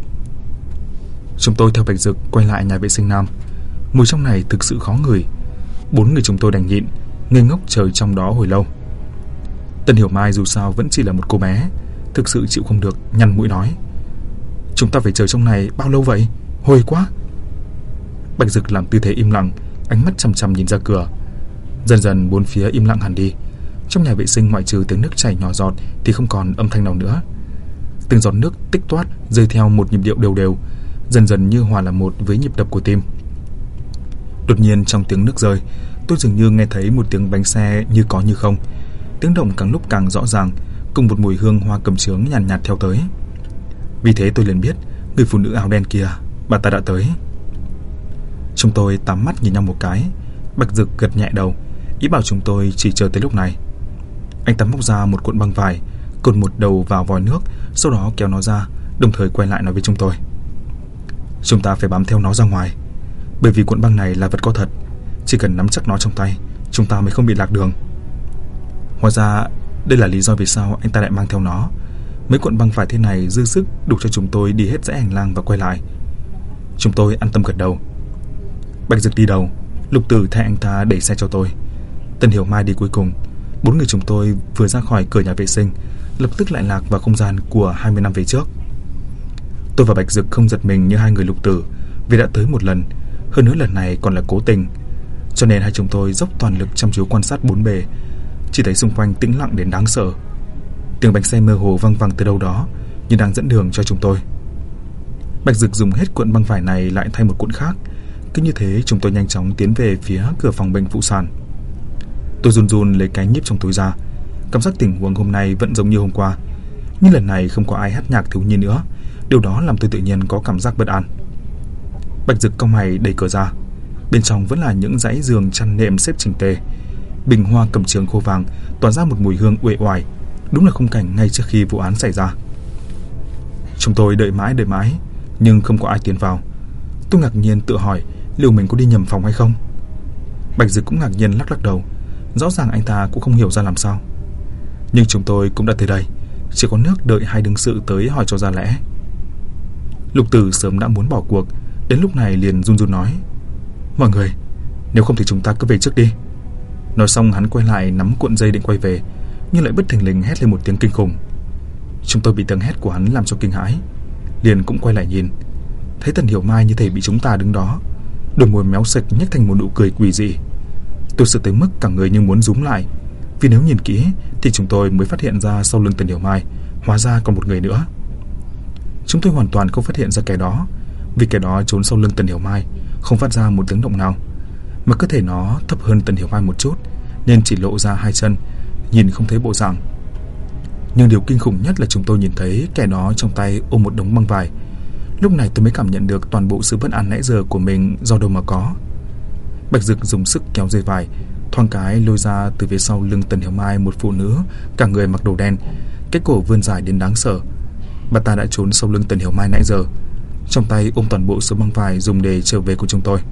Chúng tôi theo Bạch Dực quay lại nhà vệ sinh nam. Mùi trong này thực sự khó ngửi. Bốn người chúng tôi đành nhịn, ngây ngốc chờ trong đó hồi lâu. Tần Hiểu Mai dù sao vẫn chỉ là một cô bé, thực sự chịu không được, nhăn mũi nói: Chúng ta phải chờ trong này bao lâu vậy? Hồi quá. Bạch Dực làm tư thế im lặng, ánh mắt chằm chằm nhìn ra cửa. Dần dần bốn phía im lặng hẳn đi. Trong nhà vệ sinh ngoại trừ tiếng nước chảy nhỏ giọt thì không còn âm thanh nào nữa. Từng giọt nước tích toát rơi theo một nhịp điệu đều đều, dần dần như hòa làm một với nhịp đập của tim. Đột nhiên trong tiếng nước rơi, tôi dường như nghe thấy một tiếng bánh xe như có như không. Tiếng động càng lúc càng rõ ràng, cùng một mùi hương hoa cẩm chướng nhàn nhạt theo tới. Vì thế tôi liền biết người phụ nữ áo đen kia, bà ta đã tới. Chúng tôi tắm mắt nhìn nhau một cái. Bạch Dực gật nhẹ đầu, ý bảo chúng tôi chỉ chờ tới lúc này. Anh ta móc ra một cuộn băng vải, cột một đầu vào vòi nước, sau đó kéo nó ra, đồng thời quay lại nói với chúng tôi: chúng ta phải bám theo nó ra ngoài, bởi vì cuộn băng này là vật có thật, chỉ cần nắm chắc nó trong tay, chúng ta mới không bị lạc đường. Hóa ra đây là lý do vì sao anh ta lại mang theo nó. Mấy cuộn băng vải thế này dư sức đủ cho chúng tôi đi hết dãy hành lang và quay lại. Chúng tôi an tâm gật đầu. Bạch Dực đi đầu, Lục Tử thay anh ta đẩy xe cho tôi. Tần Hiểu Mai đi cuối cùng. Bốn người chúng tôi vừa ra khỏi cửa nhà vệ sinh, lập tức lại lạc vào không gian của 20 năm về trước. Tôi và Bạch Dực không giật mình như hai người Lục Tử, vì đã tới một lần, hơn nữa lần này còn là cố tình. Cho nên hai chúng tôi dốc toàn lực chăm chú quan sát bốn bề, chỉ thấy xung quanh tĩnh lặng đến đáng sợ. Tiếng bánh xe mơ hồ văng vẳng từ đâu đó, như đang dẫn đường cho chúng tôi. Bạch Dực dùng hết cuộn băng vải này lại thay một cuộn khác. Cứ như thế chúng tôi nhanh chóng tiến về phía cửa phòng bệnh phụ sản. Tôi run run lấy cái nhíp trong túi ra. Cảm giác tình huống hôm nay vẫn giống như hôm qua, nhưng lần này không có ai hát nhạc thiếu nhi nữa. Điều đó làm tôi tự nhiên có cảm giác bất an. Bạch Dực cau mày đẩy cửa ra. Bên trong vẫn là những dãy giường chăn nệm xếp chỉnh tề. Bình hoa cẩm chướng khô vàng tỏa ra một mùi hương uể oải. Đúng là khung cảnh ngay trước khi vụ án xảy ra. Chúng tôi đợi mãi nhưng không có ai tiến vào. Tôi ngạc nhiên tự hỏi liệu mình có đi nhầm phòng hay không. Bạch Dực cũng ngạc nhiên lắc đầu. Rõ ràng anh ta cũng không hiểu ra làm sao. Nhưng chúng tôi cũng đã tới đây, chỉ có nước đợi hai đương sự tới hỏi cho ra lẽ. Lục Tử sớm đã muốn bỏ cuộc, đến lúc này liền run run nói: mọi người, nếu không thì chúng ta cứ về trước đi. Nói xong hắn quay lại nắm cuộn dây định quay về, nhưng lại bất thình lình hét lên một tiếng kinh khủng. Chúng tôi bị tiếng hét của hắn làm cho kinh hãi, liền cũng quay lại nhìn. Thấy Tần Hiểu Mai như thể bị chúng ta đứng đó, đôi môi méo sạch nhếch thành một nụ cười quỷ dị. Tôi sợ tới mức cả người như muốn rúm lại, vì nếu nhìn kỹ thì chúng tôi mới phát hiện ra sau lưng Tần Hiểu Mai hóa ra còn một người nữa. Chúng tôi hoàn toàn không phát hiện ra kẻ đó, vì kẻ đó trốn sau lưng Tần Hiểu Mai, không phát ra một tiếng động nào, mà cơ thể nó thấp hơn Tần Hiểu Mai một chút, nên chỉ lộ ra hai chân, nhìn không thấy bộ dạng. Nhưng điều kinh khủng nhất là chúng tôi nhìn thấy kẻ đó trong tay ôm một đống băng vải. Lúc này tôi mới cảm nhận được toàn bộ sự bất an nãy giờ của mình do đâu mà có. Bạch Dực dùng sức kéo dây vải, thoáng cái lôi ra từ phía sau lưng Tần Hiểu Mai một phụ nữ, cả người mặc đồ đen, cái cổ vươn dài đến đáng sợ. Bà ta đã trốn sau lưng Tần Hiểu Mai nãy giờ, trong tay ôm toàn bộ số băng vải dùng để trở về của chúng tôi.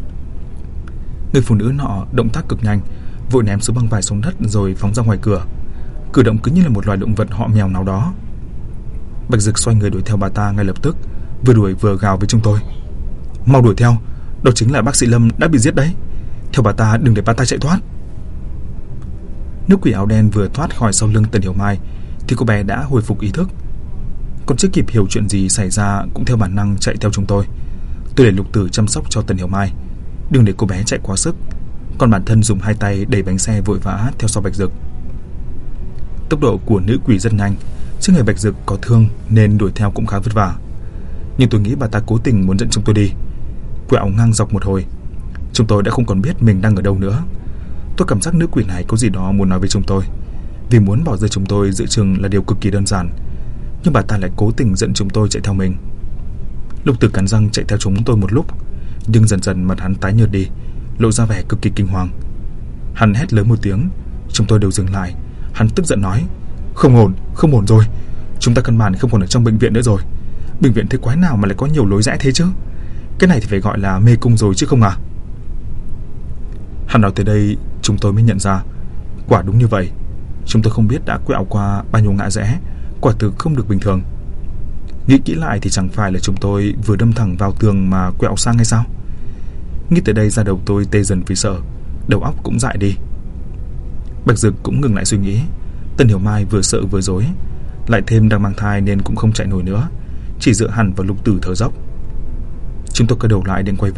Người phụ nữ nọ động tác cực nhanh, vội ném số băng vải xuống đất rồi phóng ra ngoài cửa. Cử động cứ như là một loài động vật họ mèo nào đó. Bạch Dực xoay người đuổi theo bà ta ngay lập tức, vừa đuổi vừa gào với chúng tôi: mau đuổi theo, đó chính là bác sĩ Lâm đã bị giết đấy. Theo bà ta, đừng để bà ta chạy thoát. Nữ quỷ áo đen vừa thoát khỏi sau lưng Tần Hiểu Mai thì cô bé đã hồi phục ý thức, còn chưa kịp hiểu chuyện gì xảy ra cũng theo bản năng chạy theo chúng tôi. Tôi để Lục Tử chăm sóc cho Tần Hiểu Mai, đừng để cô bé chạy quá sức, còn bản thân dùng hai tay đẩy bánh xe vội vã theo sau Bạch Dực. Tốc độ của nữ quỷ rất nhanh, trên người Bạch Dực có thương nên đuổi theo cũng khá vất vả. Nhưng tôi nghĩ bà ta cố tình muốn dẫn chúng tôi đi. Quẹo ngang dọc một hồi, chúng tôi đã không còn biết mình đang ở đâu nữa. Tôi cảm giác nữ quỷ này có gì đó muốn nói với chúng tôi, vì muốn bỏ rơi chúng tôi giữa chừng là điều cực kỳ đơn giản, nhưng bà ta lại cố tình dẫn chúng tôi chạy theo mình. Lục Tử cắn răng chạy theo chúng tôi một lúc, nhưng dần dần mặt hắn tái nhợt đi, lộ ra vẻ cực kỳ kinh hoàng. Hắn hét lớn một tiếng, chúng tôi đều dừng lại. Hắn tức giận nói: không ổn rồi, chúng ta căn bản không còn ở trong bệnh viện nữa rồi. Bệnh viện thế quái nào mà lại có nhiều lối rẽ thế chứ? Cái này thì phải gọi là mê cung rồi chứ không à? Hắn nói tới đây chúng tôi mới nhận ra, quả đúng như vậy. Chúng tôi không biết đã quẹo qua bao nhiêu ngã rẽ, quả thực không được bình thường. Nghĩ kỹ lại thì chẳng phải là chúng tôi vừa đâm thẳng vào tường mà quẹo sang hay sao? Nghĩ tới đây da đầu tôi tê dần vì sợ, đầu óc cũng dại đi. Bạch Dực cũng ngừng lại suy nghĩ. Tần Hiểu Mai vừa sợ vừa rối, lại thêm đang mang thai nên cũng không chạy nổi nữa, chỉ dựa hẳn vào Lục Tử thở dốc. Chúng tôi quay đầu lại định quay về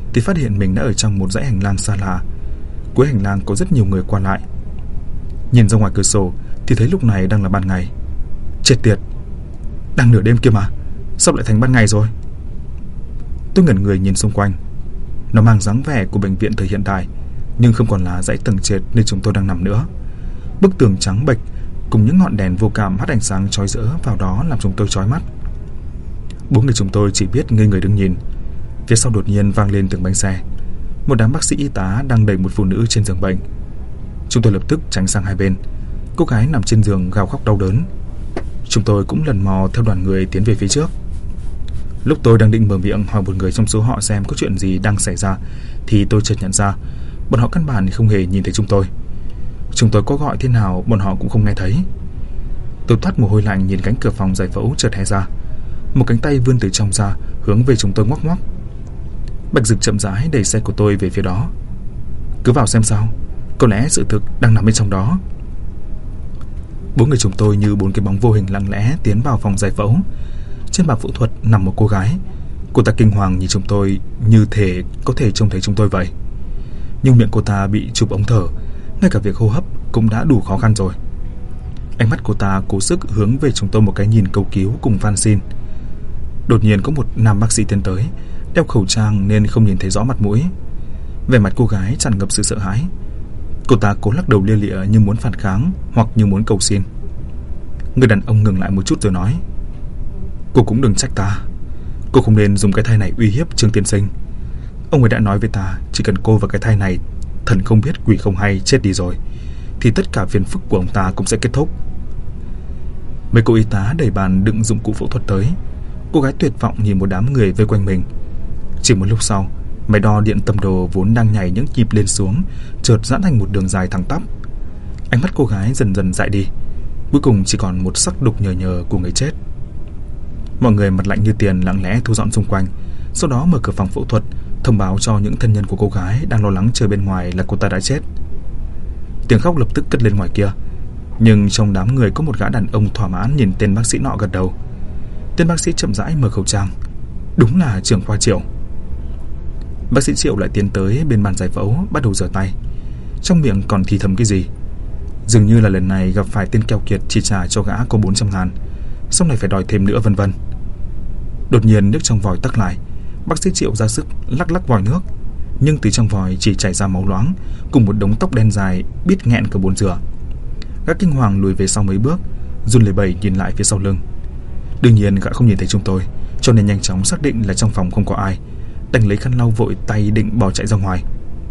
thì phát hiện mình đã ở trong một dãy hành lang xa lạ. Cuối hành lang có rất nhiều người qua lại. Nhìn ra ngoài cửa sổ thì thấy lúc này đang là ban ngày. Chết tiệt, đang nửa đêm kia mà, sao lại thành ban ngày rồi? Tôi ngẩn người nhìn xung quanh. Nó mang dáng vẻ của bệnh viện thời hiện đại, nhưng không còn là dãy tầng trệt nơi chúng tôi đang nằm nữa. Bức tường trắng bệch cùng những ngọn đèn vô cảm hắt ánh sáng chói rỡ vào đó làm chúng tôi chói mắt. 4 người chúng tôi chỉ biết ngây người đứng nhìn. Phía sau đột nhiên vang lên tiếng bánh xe. Một đám bác sĩ y tá đang đẩy một phụ nữ trên giường bệnh. Chúng tôi lập tức tránh sang hai bên. Cô gái nằm trên giường gào khóc đau đớn. Chúng tôi cũng lần mò theo đoàn người tiến về phía trước. Lúc tôi đang định mở miệng hỏi một người trong số họ xem có chuyện gì đang xảy ra thì tôi chợt nhận ra bọn họ căn bản không hề nhìn thấy chúng tôi. Chúng tôi có gọi thế nào bọn họ cũng không nghe thấy. Tôi toát mồ hôi lạnh nhìn cánh cửa phòng giải phẫu chợt hé ra. Một cánh tay vươn từ trong ra hướng về chúng tôi ngoắc ngoắc. Bạch Dực chậm rãi đẩy xe của tôi về phía đó. Cứ vào xem sao, có lẽ sự thực đang nằm bên trong đó. 4 người chúng tôi như 4 cái bóng vô hình lặng lẽ tiến vào phòng giải phẫu. Trên bàn phẫu thuật nằm một cô gái. Cô ta kinh hoàng nhìn chúng tôi như thể có thể trông thấy chúng tôi vậy. Nhưng miệng cô ta bị chụp ống thở, ngay cả việc hô hấp cũng đã đủ khó khăn rồi. Ánh mắt cô ta cố sức hướng về chúng tôi một cái nhìn cầu cứu cùng van xin. Đột nhiên có một nam bác sĩ tiến tới, đeo khẩu trang nên không nhìn thấy rõ mặt mũi. Vẻ mặt cô gái tràn ngập sự sợ hãi. Cô ta cố lắc đầu lia lịa như muốn phản kháng hoặc như muốn cầu xin. Người đàn ông ngừng lại một chút rồi nói: Cô cũng đừng trách ta. Cô không nên dùng cái thai này uy hiếp Trương tiên sinh. Ông ấy đã nói với ta chỉ cần cô và cái thai này, thần không biết quỷ không hay, chết đi rồi thì tất cả phiền phức của ông ta cũng sẽ kết thúc. Mấy cô y tá đẩy bàn đựng dụng cụ phẫu thuật tới. Cô gái tuyệt vọng nhìn một đám người vây quanh mình. Chỉ một lúc sau, máy đo điện tâm đồ vốn đang nhảy những nhịp lên xuống chợt giãn thành một đường dài thẳng tắp. Ánh mắt cô gái dần dần dại đi, cuối cùng chỉ còn một sắc đục nhờ nhờ của người chết. Mọi người mặt lạnh như tiền lặng lẽ thu dọn xung quanh, sau đó mở cửa phòng phẫu thuật, thông báo cho những thân nhân của cô gái đang lo lắng chờ bên ngoài là cô ta đã chết. Tiếng khóc lập tức cất lên ngoài kia, nhưng trong đám người có một gã đàn ông thỏa mãn nhìn tên bác sĩ nọ gật đầu. Tên bác sĩ chậm rãi mở khẩu trang. Đúng là trưởng khoa Triệu. Bác sĩ Triệu lại tiến tới bên bàn giải phẫu, bắt đầu rửa tay. Trong miệng còn thì thầm cái gì. Dường như là lần này gặp phải tên keo kiệt chỉ trả cho gã có 400.000, sau này phải đòi thêm nữa vân vân. Đột nhiên nước trong vòi tắc lại. Bác sĩ Triệu ra sức lắc lắc vòi nước, nhưng từ trong vòi chỉ chảy ra máu loãng cùng một đống tóc đen dài biết nghẹn cả bồn rửa. Gã kinh hoàng lùi về sau mấy bước, run lẩy bẩy nhìn lại phía sau lưng. Đương nhiên gã không nhìn thấy chúng tôi, cho nên nhanh chóng xác định là trong phòng không có ai, đành lấy khăn lau vội tay định bỏ chạy ra ngoài.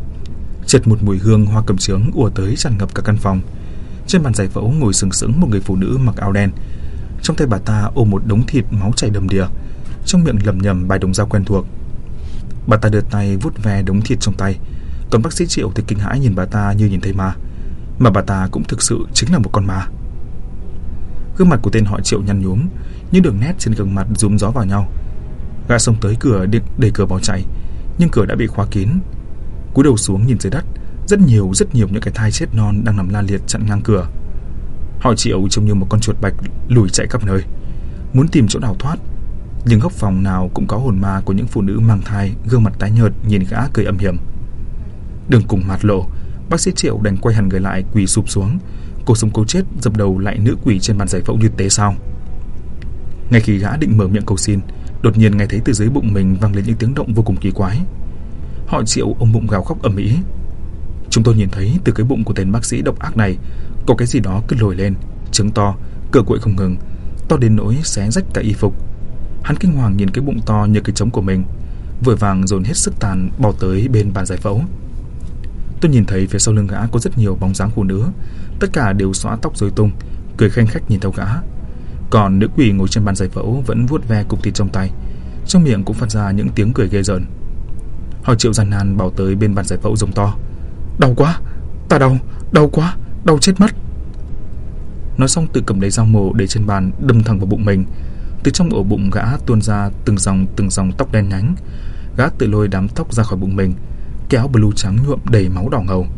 Chợt một mùi hương hoa cẩm chướng ùa tới tràn ngập cả căn phòng. Trên bàn giải phẫu ngồi sừng sững một người phụ nữ mặc áo đen. Trong tay bà ta ôm một đống thịt máu chảy đầm đìa, trong miệng lẩm nhẩm bài đồng dao quen thuộc. Bà ta đưa tay vuốt ve đống thịt trong tay, còn bác sĩ Triệu thì kinh hãi nhìn bà ta như nhìn thấy ma. Mà bà ta cũng thực sự chính là một con ma. Gương mặt của tên họ Triệu nhăn nhúm, những đường nét trên gương mặt rúm gió vào nhau. Gã xông tới cửa định đẩy cửa bỏ chạy, nhưng cửa đã bị khóa kín. Cúi đầu xuống nhìn dưới đất, rất nhiều những cái thai chết non đang nằm la liệt chặn ngang cửa. Họ Triệu trông như một con chuột bạch lủi chạy khắp nơi, muốn tìm chỗ nào thoát, nhưng góc phòng nào cũng có hồn ma của những phụ nữ mang thai, gương mặt tái nhợt nhìn gã cười âm hiểm. Đường cùng mạt lộ, bác sĩ Triệu đành quay hẳn người lại, quỳ sụp xuống, cố sống cố chết dập đầu lại nữ quỷ trên bàn giải phẫu như tế sao. Ngay khi gã định mở miệng cầu xin, đột nhiên nghe thấy từ dưới bụng mình vang lên những tiếng động vô cùng kỳ quái. Họ Triệu ôm bụng gào khóc ầm ĩ. Chúng tôi nhìn thấy từ cái bụng của tên bác sĩ độc ác này có cái gì đó cứ lồi lên, trứng to, cựa quậy không ngừng, to đến nỗi xé rách cả y phục. Hắn kinh hoàng nhìn cái bụng to như cái trống của mình, vội vàng dồn hết sức tàn bỏ tới bên bàn giải phẫu. Tôi nhìn thấy phía sau lưng gã có rất nhiều bóng dáng phụ nữ, tất cả đều xõa tóc rối tung, cười khanh khách nhìn theo gã. Còn nữ quỷ ngồi trên bàn giải phẫu vẫn vuốt ve cục thịt trong tay, trong miệng cũng phát ra những tiếng cười ghê rợn. Họ Triệu gian nan bảo tới bên bàn giải phẫu giống to: Đau quá, ta đau, đau quá, đau chết mất. Nói xong tự cầm lấy dao mổ để trên bàn đâm thẳng vào bụng mình. Từ trong ổ bụng gã tuôn ra từng dòng tóc đen nhánh. Gã tự lôi đám tóc ra khỏi bụng mình, cái áo blue trắng nhuộm đầy máu đỏ ngầu.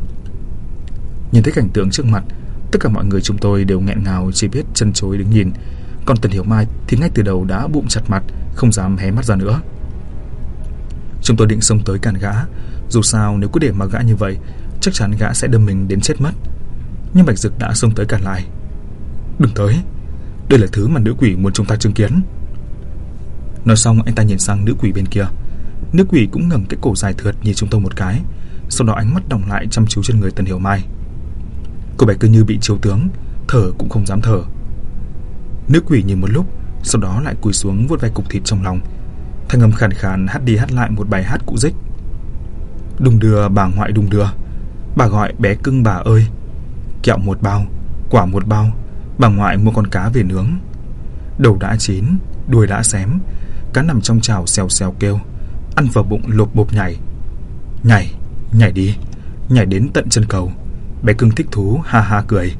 Nhìn thấy cảnh tượng trước mặt, tất cả mọi người chúng tôi đều nghẹn ngào, chỉ biết chân chối đứng nhìn. Còn Tần Hiểu Mai thì ngay từ đầu đã bụng chặt mặt, không dám hé mắt ra nữa. Chúng tôi định xông tới cản gã, dù sao nếu cứ để mà gã như vậy, chắc chắn gã sẽ đâm mình đến chết mất. Nhưng Bạch Dực đã xông tới cản lại. Đừng tới, đây là thứ mà nữ quỷ muốn chúng ta chứng kiến. Nói xong anh ta nhìn sang nữ quỷ bên kia. Nữ quỷ cũng ngẩng cái cổ dài thượt nhìn chúng tôi một cái, sau đó ánh mắt đọng lại chăm chú trên người Tần Hiểu Mai. Cô bé cứ như bị chiếu tướng, thở cũng không dám thở. Nữ quỷ nhìn một lúc, sau đó lại cúi xuống vuốt ve cục thịt trong lòng, thanh âm khàn khàn hát đi hát lại một bài hát cũ dích. Đùng đưa bà ngoại đùng đưa, bà gọi bé cưng bà ơi, kẹo một bao, quả một bao, bà ngoại mua con cá về nướng. Đầu đã chín, đuôi đã xém, cá nằm trong chảo xèo xèo kêu, ăn vào bụng lộp bộp nhảy. Nhảy, nhảy đi, nhảy đến tận chân cầu. Bé cưng thích thú ha ha cười.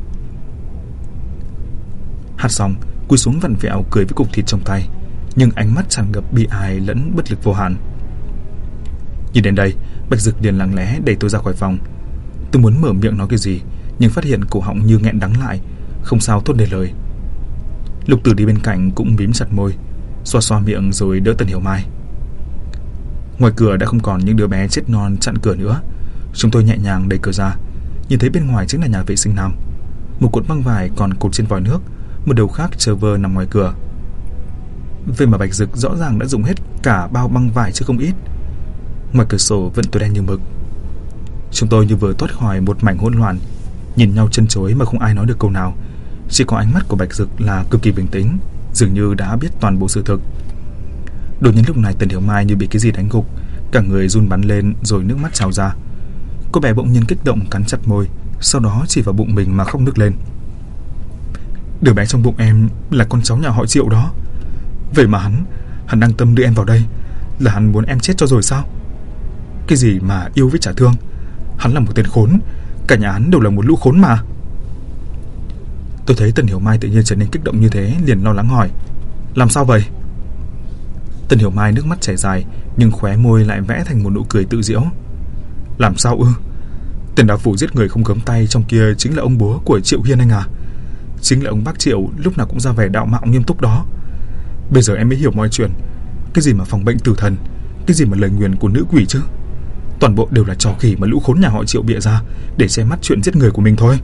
Hát xong, cúi xuống vặn vẹo cười với cục thịt trong tay, nhưng ánh mắt tràn ngập bi ai lẫn bất lực vô hạn. Nhìn đến đây, Bạch Dực liền lặng lẽ đẩy tôi ra khỏi phòng. Tôi muốn mở miệng nói cái gì, nhưng phát hiện cổ họng như nghẹn đắng lại, không sao thốt nên lời. Lục Tử đi bên cạnh cũng mím chặt môi, xoa xoa miệng rồi đỡ Tần Hiểu Mai. Ngoài cửa đã không còn những đứa bé chết non chặn cửa nữa. Chúng tôi nhẹ nhàng đẩy cửa ra, nhìn thấy bên ngoài chính là nhà vệ sinh nam. Một cuộn băng vải còn cột trên vòi nước, một đầu khác chờ vơ nằm ngoài cửa. Vậy mà Bạch Dực rõ ràng đã dùng hết cả bao băng vải chứ không ít. Ngoài cửa sổ vẫn tối đen như mực. Chúng tôi như vừa thoát khỏi một mảnh hỗn loạn, nhìn nhau chân chối mà không ai nói được câu nào. Chỉ có ánh mắt của Bạch Dực là cực kỳ bình tĩnh, dường như đã biết toàn bộ sự thực. Đột nhiên lúc này Tần Hiểu Mai như bị cái gì đánh gục, cả người run bắn lên rồi nước mắt trào ra. Cô bé bỗng nhiên kích động cắn chặt môi, sau đó chỉ vào bụng mình mà khóc nức lên. Đứa bé trong bụng em là con cháu nhà họ Triệu đó. Vậy mà hắn đang tâm đưa em vào đây, là hắn muốn em chết cho rồi sao? Cái gì mà yêu với trả thương? Hắn là một tên khốn, cả nhà hắn đều là một lũ khốn mà. Tôi thấy Tần Hiểu Mai tự nhiên trở nên kích động như thế, liền lo lắng hỏi: làm sao vậy? Tần Hiểu Mai nước mắt chảy dài, nhưng khóe môi lại vẽ thành một nụ cười tự giễu. Làm sao ư? Tên đạo phủ giết người không gớm tay trong kia chính là ông bố của Triệu Hiên anh à? Chính là ông bác Triệu lúc nào cũng ra vẻ đạo mạo nghiêm túc đó. Bây giờ em mới hiểu mọi chuyện. Cái gì mà phòng bệnh tử thần, cái gì mà lời nguyền của nữ quỷ chứ. Toàn bộ đều là trò khỉ mà lũ khốn nhà họ Triệu bịa ra để che mắt chuyện giết người của mình thôi.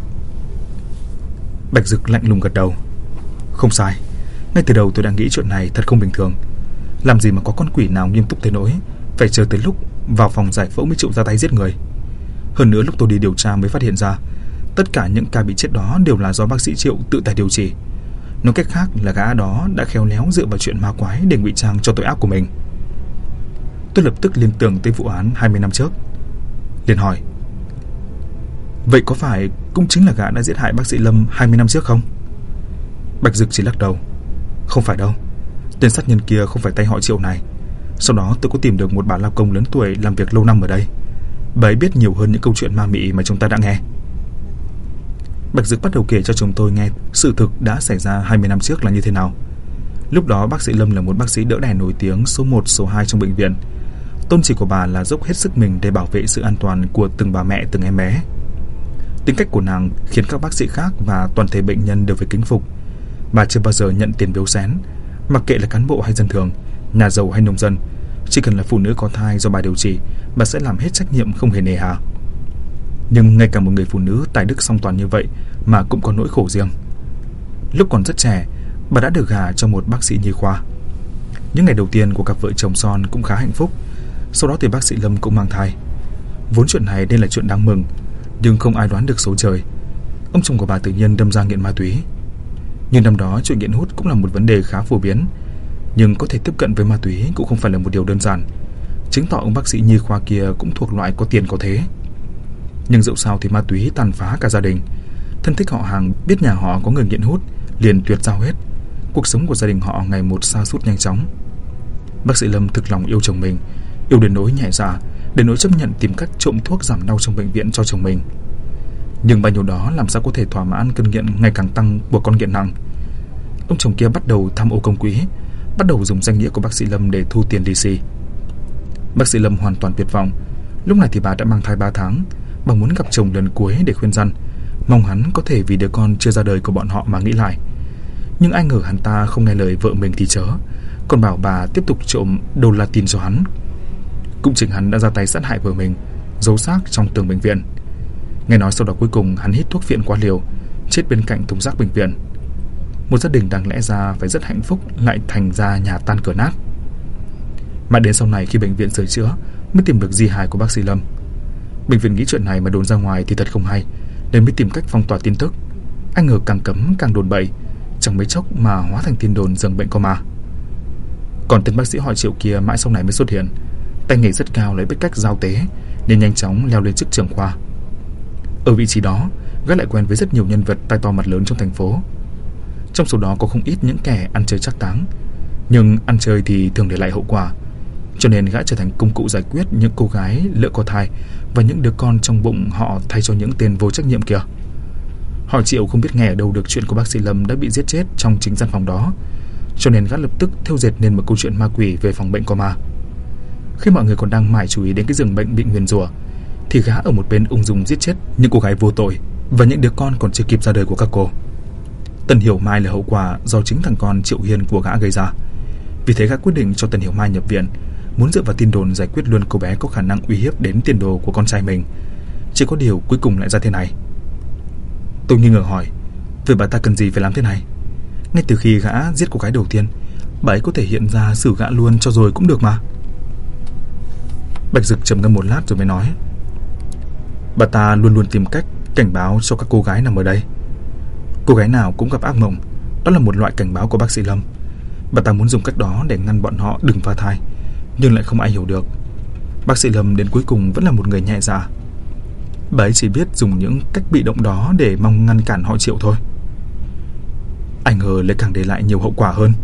Bạch Dực lạnh lùng gật đầu. Không sai, ngay từ đầu tôi đã nghĩ chuyện này thật không bình thường. Làm gì mà có con quỷ nào nghiêm túc tới nỗi phải chờ tới lúc vào phòng giải phẫu mới chịu ra tay giết người. Hơn nữa lúc tôi đi điều tra mới phát hiện ra tất cả những ca bị chết đó đều là do bác sĩ Triệu tự tay điều trị. Nói cách khác là gã đó đã khéo léo dựa vào chuyện ma quái để ngụy trang cho tội ác của mình. Tôi lập tức liên tưởng tới vụ án 20 năm trước, liền hỏi: vậy có phải cũng chính là gã đã giết hại bác sĩ Lâm 20 năm trước không? Bạch Dực chỉ lắc đầu. Không phải đâu, tên sát nhân kia không phải tay họ Triệu này. Sau đó tôi có tìm được một bà lao công lớn tuổi làm việc lâu năm ở đây. Bà ấy biết nhiều hơn những câu chuyện ma mị mà chúng ta đã nghe. Bạch Dực bắt đầu kể cho chúng tôi nghe sự thực đã xảy ra 20 năm trước là như thế nào. Lúc đó bác sĩ Lâm là một bác sĩ đỡ đẻ nổi tiếng số 1, số 2 trong bệnh viện. Tôn chỉ của bà là dốc hết sức mình để bảo vệ sự an toàn của từng bà mẹ, từng em bé. Tính cách của nàng khiến các bác sĩ khác và toàn thể bệnh nhân đều phải kính phục. Bà chưa bao giờ nhận tiền biếu xén, mặc kệ là cán bộ hay dân thường, nhà giàu hay nông dân. Chỉ cần là phụ nữ có thai do bà điều trị, bà sẽ làm hết trách nhiệm không hề nề hà. Nhưng ngay cả một người phụ nữ tài đức song toàn như vậy mà cũng có nỗi khổ riêng. Lúc còn rất trẻ, bà đã được gả cho một bác sĩ nhi khoa. Những ngày đầu tiên của cặp vợ chồng son cũng khá hạnh phúc. Sau đó thì bác sĩ Lâm cũng mang thai. Vốn chuyện này nên là chuyện đáng mừng, nhưng không ai đoán được số trời. Ông chồng của bà tự nhiên đâm ra nghiện ma túy. Nhưng năm đó chuyện nghiện hút cũng là một vấn đề khá phổ biến, nhưng có thể tiếp cận với ma túy cũng không phải là một điều đơn giản, chứng tỏ ông bác sĩ nhi khoa kia cũng thuộc loại có tiền có thế. Nhưng dẫu sao thì ma túy tàn phá cả gia đình. Thân thích họ hàng biết nhà họ có người nghiện hút liền tuyệt giao hết. Cuộc sống của gia đình họ ngày một sa sút nhanh chóng. Bác sĩ Lâm thực lòng yêu chồng mình, yêu đến nỗi nhẹ dạ, đến nỗi chấp nhận tìm cách trộm thuốc giảm đau trong bệnh viện cho chồng mình. Nhưng bao nhiêu đó làm sao có thể thỏa mãn cơn nghiện ngày càng tăng của con nghiện nặng. Ông chồng kia bắt đầu tham ô công quỹ, bắt đầu dùng danh nghĩa của bác sĩ Lâm để thu tiền lì xì. Bác sĩ Lâm hoàn toàn tuyệt vọng. Lúc này thì bà đã mang thai 3 tháng. Bà muốn gặp chồng lần cuối để khuyên răn, mong hắn có thể vì đứa con chưa ra đời của bọn họ mà nghĩ lại. Nhưng ai ngờ hắn ta không nghe lời vợ mình thì chớ, còn bảo bà tiếp tục trộm đô la tin cho hắn. Cũng chính hắn đã ra tay sát hại vợ mình, giấu xác trong tường bệnh viện. Nghe nói sau đó cuối cùng hắn hít thuốc phiện quá liều, chết bên cạnh thùng rác bệnh viện. Một gia đình đáng lẽ ra phải rất hạnh phúc lại thành ra nhà tan cửa nát. Mà đến sau này khi bệnh viện sửa chữa mới tìm được di hài của bác sĩ Lâm. Bệnh viện nghĩ chuyện này mà đồn ra ngoài thì thật không hay, nên mới tìm cách phong tỏa tin tức. Anh ngờ càng cấm càng đồn bậy, chẳng mấy chốc mà hóa thành tin đồn giường bệnh có ma. Còn tên bác sĩ họ Triệu kia mãi sau này mới xuất hiện. Tay nghề rất cao, lại biết cách giao tế nên nhanh chóng leo lên chức trưởng khoa. Ở vị trí đó, gã lại quen với rất nhiều nhân vật tai to mặt lớn trong thành phố. Trong số đó có không ít những kẻ ăn chơi trác táng, nhưng ăn chơi thì thường để lại hậu quả, cho nên gã trở thành công cụ giải quyết những cô gái lỡ có thai và những đứa con trong bụng họ thay cho những tên vô trách nhiệm kia. Họ Triệu không biết nghe ở đâu được chuyện của bác sĩ Lâm đã bị giết chết trong chính gian phòng đó, cho nên gã lập tức thêu dệt nên một câu chuyện ma quỷ về phòng bệnh có ma. Khi mọi người còn đang mải chú ý đến cái giường bệnh bị nguyền rủa, thì gã ở một bên ung dung giết chết những cô gái vô tội và những đứa con còn chưa kịp ra đời của các cô. Tần Hiểu Mai là hậu quả do chính thằng con Triệu Hiên của gã gây ra. Vì thế gã quyết định cho Tần Hiểu Mai nhập viện, muốn dựa vào tin đồn giải quyết luôn cô bé có khả năng uy hiếp đến tiền đồ của con trai mình. Chỉ có điều cuối cùng lại ra thế này. Tôi nghi ngờ hỏi, vậy bà ta cần gì phải làm thế này? Ngay từ khi gã giết cô gái đầu tiên, bà ấy có thể hiện ra xử gã luôn cho rồi cũng được mà. Bạch Dực trầm ngâm một lát rồi mới nói, bà ta luôn luôn tìm cách cảnh báo cho các cô gái nằm ở đây. Cô gái nào cũng gặp ác mộng, đó là một loại cảnh báo của bác sĩ Lâm. Bà ta muốn dùng cách đó để ngăn bọn họ đừng phá thai, nhưng lại không ai hiểu được. Bác sĩ Lâm đến cuối cùng vẫn là một người nhẹ dạ. Bà ấy chỉ biết dùng những cách bị động đó để mong ngăn cản họ Triệu thôi. Anh ngờ lại càng để lại nhiều hậu quả hơn.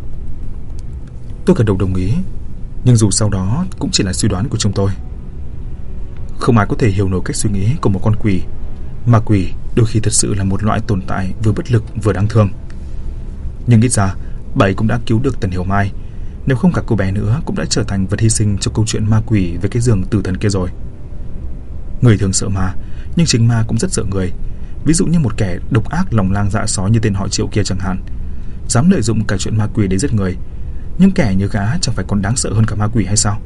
Tôi gật đầu đồng ý, nhưng dù sau đó cũng chỉ là suy đoán của chúng tôi. Không ai có thể hiểu nổi cách suy nghĩ của một con quỷ. Ma quỷ đôi khi thật sự là một loại tồn tại vừa bất lực vừa đáng thương. Nhưng ít ra bà ấy cũng đã cứu được Tần Hiểu Mai. Nếu không cả cô bé nữa cũng đã trở thành vật hy sinh cho câu chuyện ma quỷ về cái giường tử thần kia rồi. Người thường sợ ma, nhưng chính ma cũng rất sợ người. Ví dụ như một kẻ độc ác lòng lang dạ sói như tên họ Triệu kia chẳng hạn, dám lợi dụng cả chuyện ma quỷ để giết người. Những kẻ như gã chẳng phải còn đáng sợ hơn cả ma quỷ hay sao?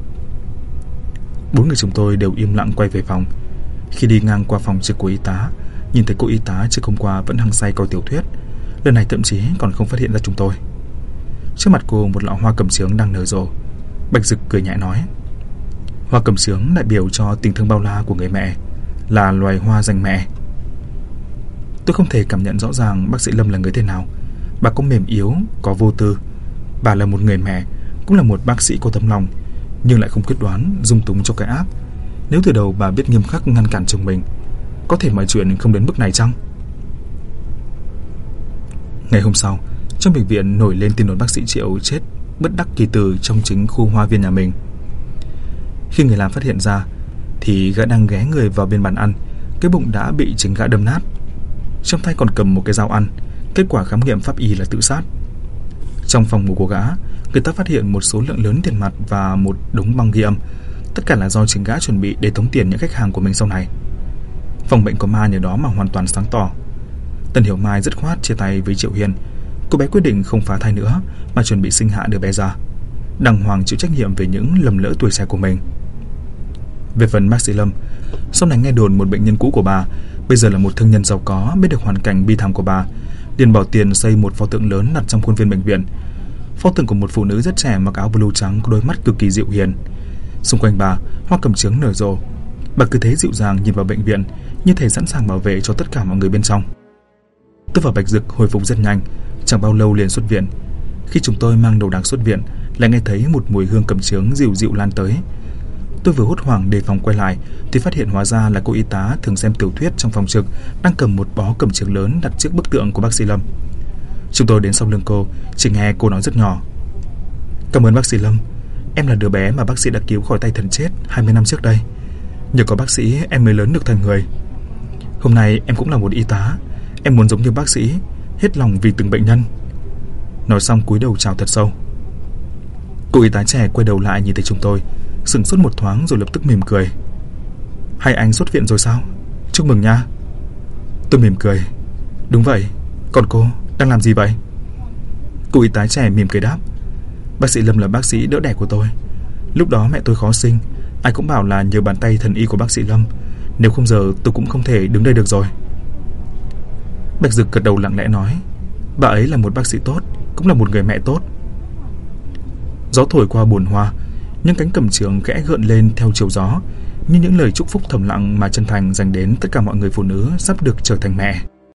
Bốn người chúng tôi đều im lặng quay về phòng. Khi đi ngang qua phòng trực của y tá, nhìn thấy cô y tá trước hôm qua vẫn hăng say coi tiểu thuyết, lần này thậm chí còn không phát hiện ra chúng tôi. Trước mặt cô một lọ hoa cẩm chướng đang nở rộ. Bạch Dực cười nhẹ nói, hoa cẩm chướng đại biểu cho tình thương bao la của người mẹ, là loài hoa dành mẹ. Tôi không thể cảm nhận rõ ràng bác sĩ Lâm là người thế nào. Bà có mềm yếu, có vô tư. Bà là một người mẹ, cũng là một bác sĩ có tấm lòng, nhưng lại không quyết đoán, dung túng cho cái ác. Nếu từ đầu bà biết nghiêm khắc ngăn cản chồng mình, có thể mọi chuyện không đến mức này chăng? Ngày hôm sau, trong bệnh viện nổi lên tin đồn bác sĩ Triệu chết bất đắc kỳ tử trong chính khu hoa viên nhà mình. Khi người làm phát hiện ra thì gã đang ghé người vào bên bàn ăn, cái bụng đã bị chính gã đâm nát. Trong tay còn cầm một cái dao ăn. Kết quả khám nghiệm pháp y là tự sát. Trong phòng ngủ của gã, người ta phát hiện một số lượng lớn tiền mặt và một đống băng ghi âm. Tất cả là do chính gã chuẩn bị để tống tiền những khách hàng của mình sau này. Phòng bệnh có ma nhờ đó mà hoàn toàn sáng tỏ. Tần Hiểu Mai dứt khoát chia tay với Triệu Hiên. Cô bé quyết định không phá thai nữa mà chuẩn bị sinh hạ đứa bé ra, đàng hoàng chịu trách nhiệm về những lầm lỡ tuổi trẻ của mình. Về phần bác sĩ Lâm, sau này nghe đồn một bệnh nhân cũ của bà bây giờ là một thương nhân giàu có, biết được hoàn cảnh bi thảm của bà, liền bỏ tiền xây một pho tượng lớn đặt trong khuôn viên bệnh viện. Pho tượng của một phụ nữ rất trẻ mặc áo blue trắng, có đôi mắt cực kỳ dịu hiền. Xung quanh bà, hoa cẩm chướng nở rộ. Bà cứ thế dịu dàng nhìn vào bệnh viện, như thể sẵn sàng bảo vệ cho tất cả mọi người bên trong. Tôi và Bạch Dực hồi phục rất nhanh, chẳng bao lâu liền xuất viện. Khi chúng tôi mang đồ đạc xuất viện, lại nghe thấy một mùi hương cẩm chướng dịu dịu lan tới. Tôi vừa hốt hoảng đề phòng quay lại thì phát hiện hóa ra là cô y tá thường xem tiểu thuyết trong phòng trực đang cầm một bó cẩm chướng lớn đặt trước bức tượng của bác sĩ Lâm. Chúng tôi đến sau lưng cô, chỉ nghe cô nói rất nhỏ, cảm ơn bác sĩ Lâm, em là đứa bé mà bác sĩ đã cứu khỏi tay thần chết 20 năm trước đây. Nhờ có bác sĩ em mới lớn được thành người. Hôm nay em cũng là một y tá, em muốn giống như bác sĩ, hết lòng vì từng bệnh nhân. Nói xong cúi đầu chào thật sâu. Cô y tá trẻ quay đầu lại nhìn thấy chúng tôi, sững sốt một thoáng rồi lập tức mỉm cười. Hai anh xuất viện rồi sao? Chúc mừng nha. Tôi mỉm cười. Đúng vậy, còn cô đang làm gì vậy? Cô y tá trẻ mỉm cười đáp, bác sĩ Lâm là bác sĩ đỡ đẻ của tôi. Lúc đó mẹ tôi khó sinh, Ai cũng bảo là nhờ bàn tay thần y của bác sĩ Lâm, nếu không giờ tôi cũng không thể đứng đây được rồi. Bạch Dực gật đầu lặng lẽ nói, bà ấy là một bác sĩ tốt, cũng là một người mẹ tốt. Gió thổi qua bồn hoa, những cánh cẩm chướng khẽ gợn lên theo chiều gió, như những lời chúc phúc thầm lặng mà chân thành dành đến tất cả mọi người phụ nữ sắp được trở thành mẹ.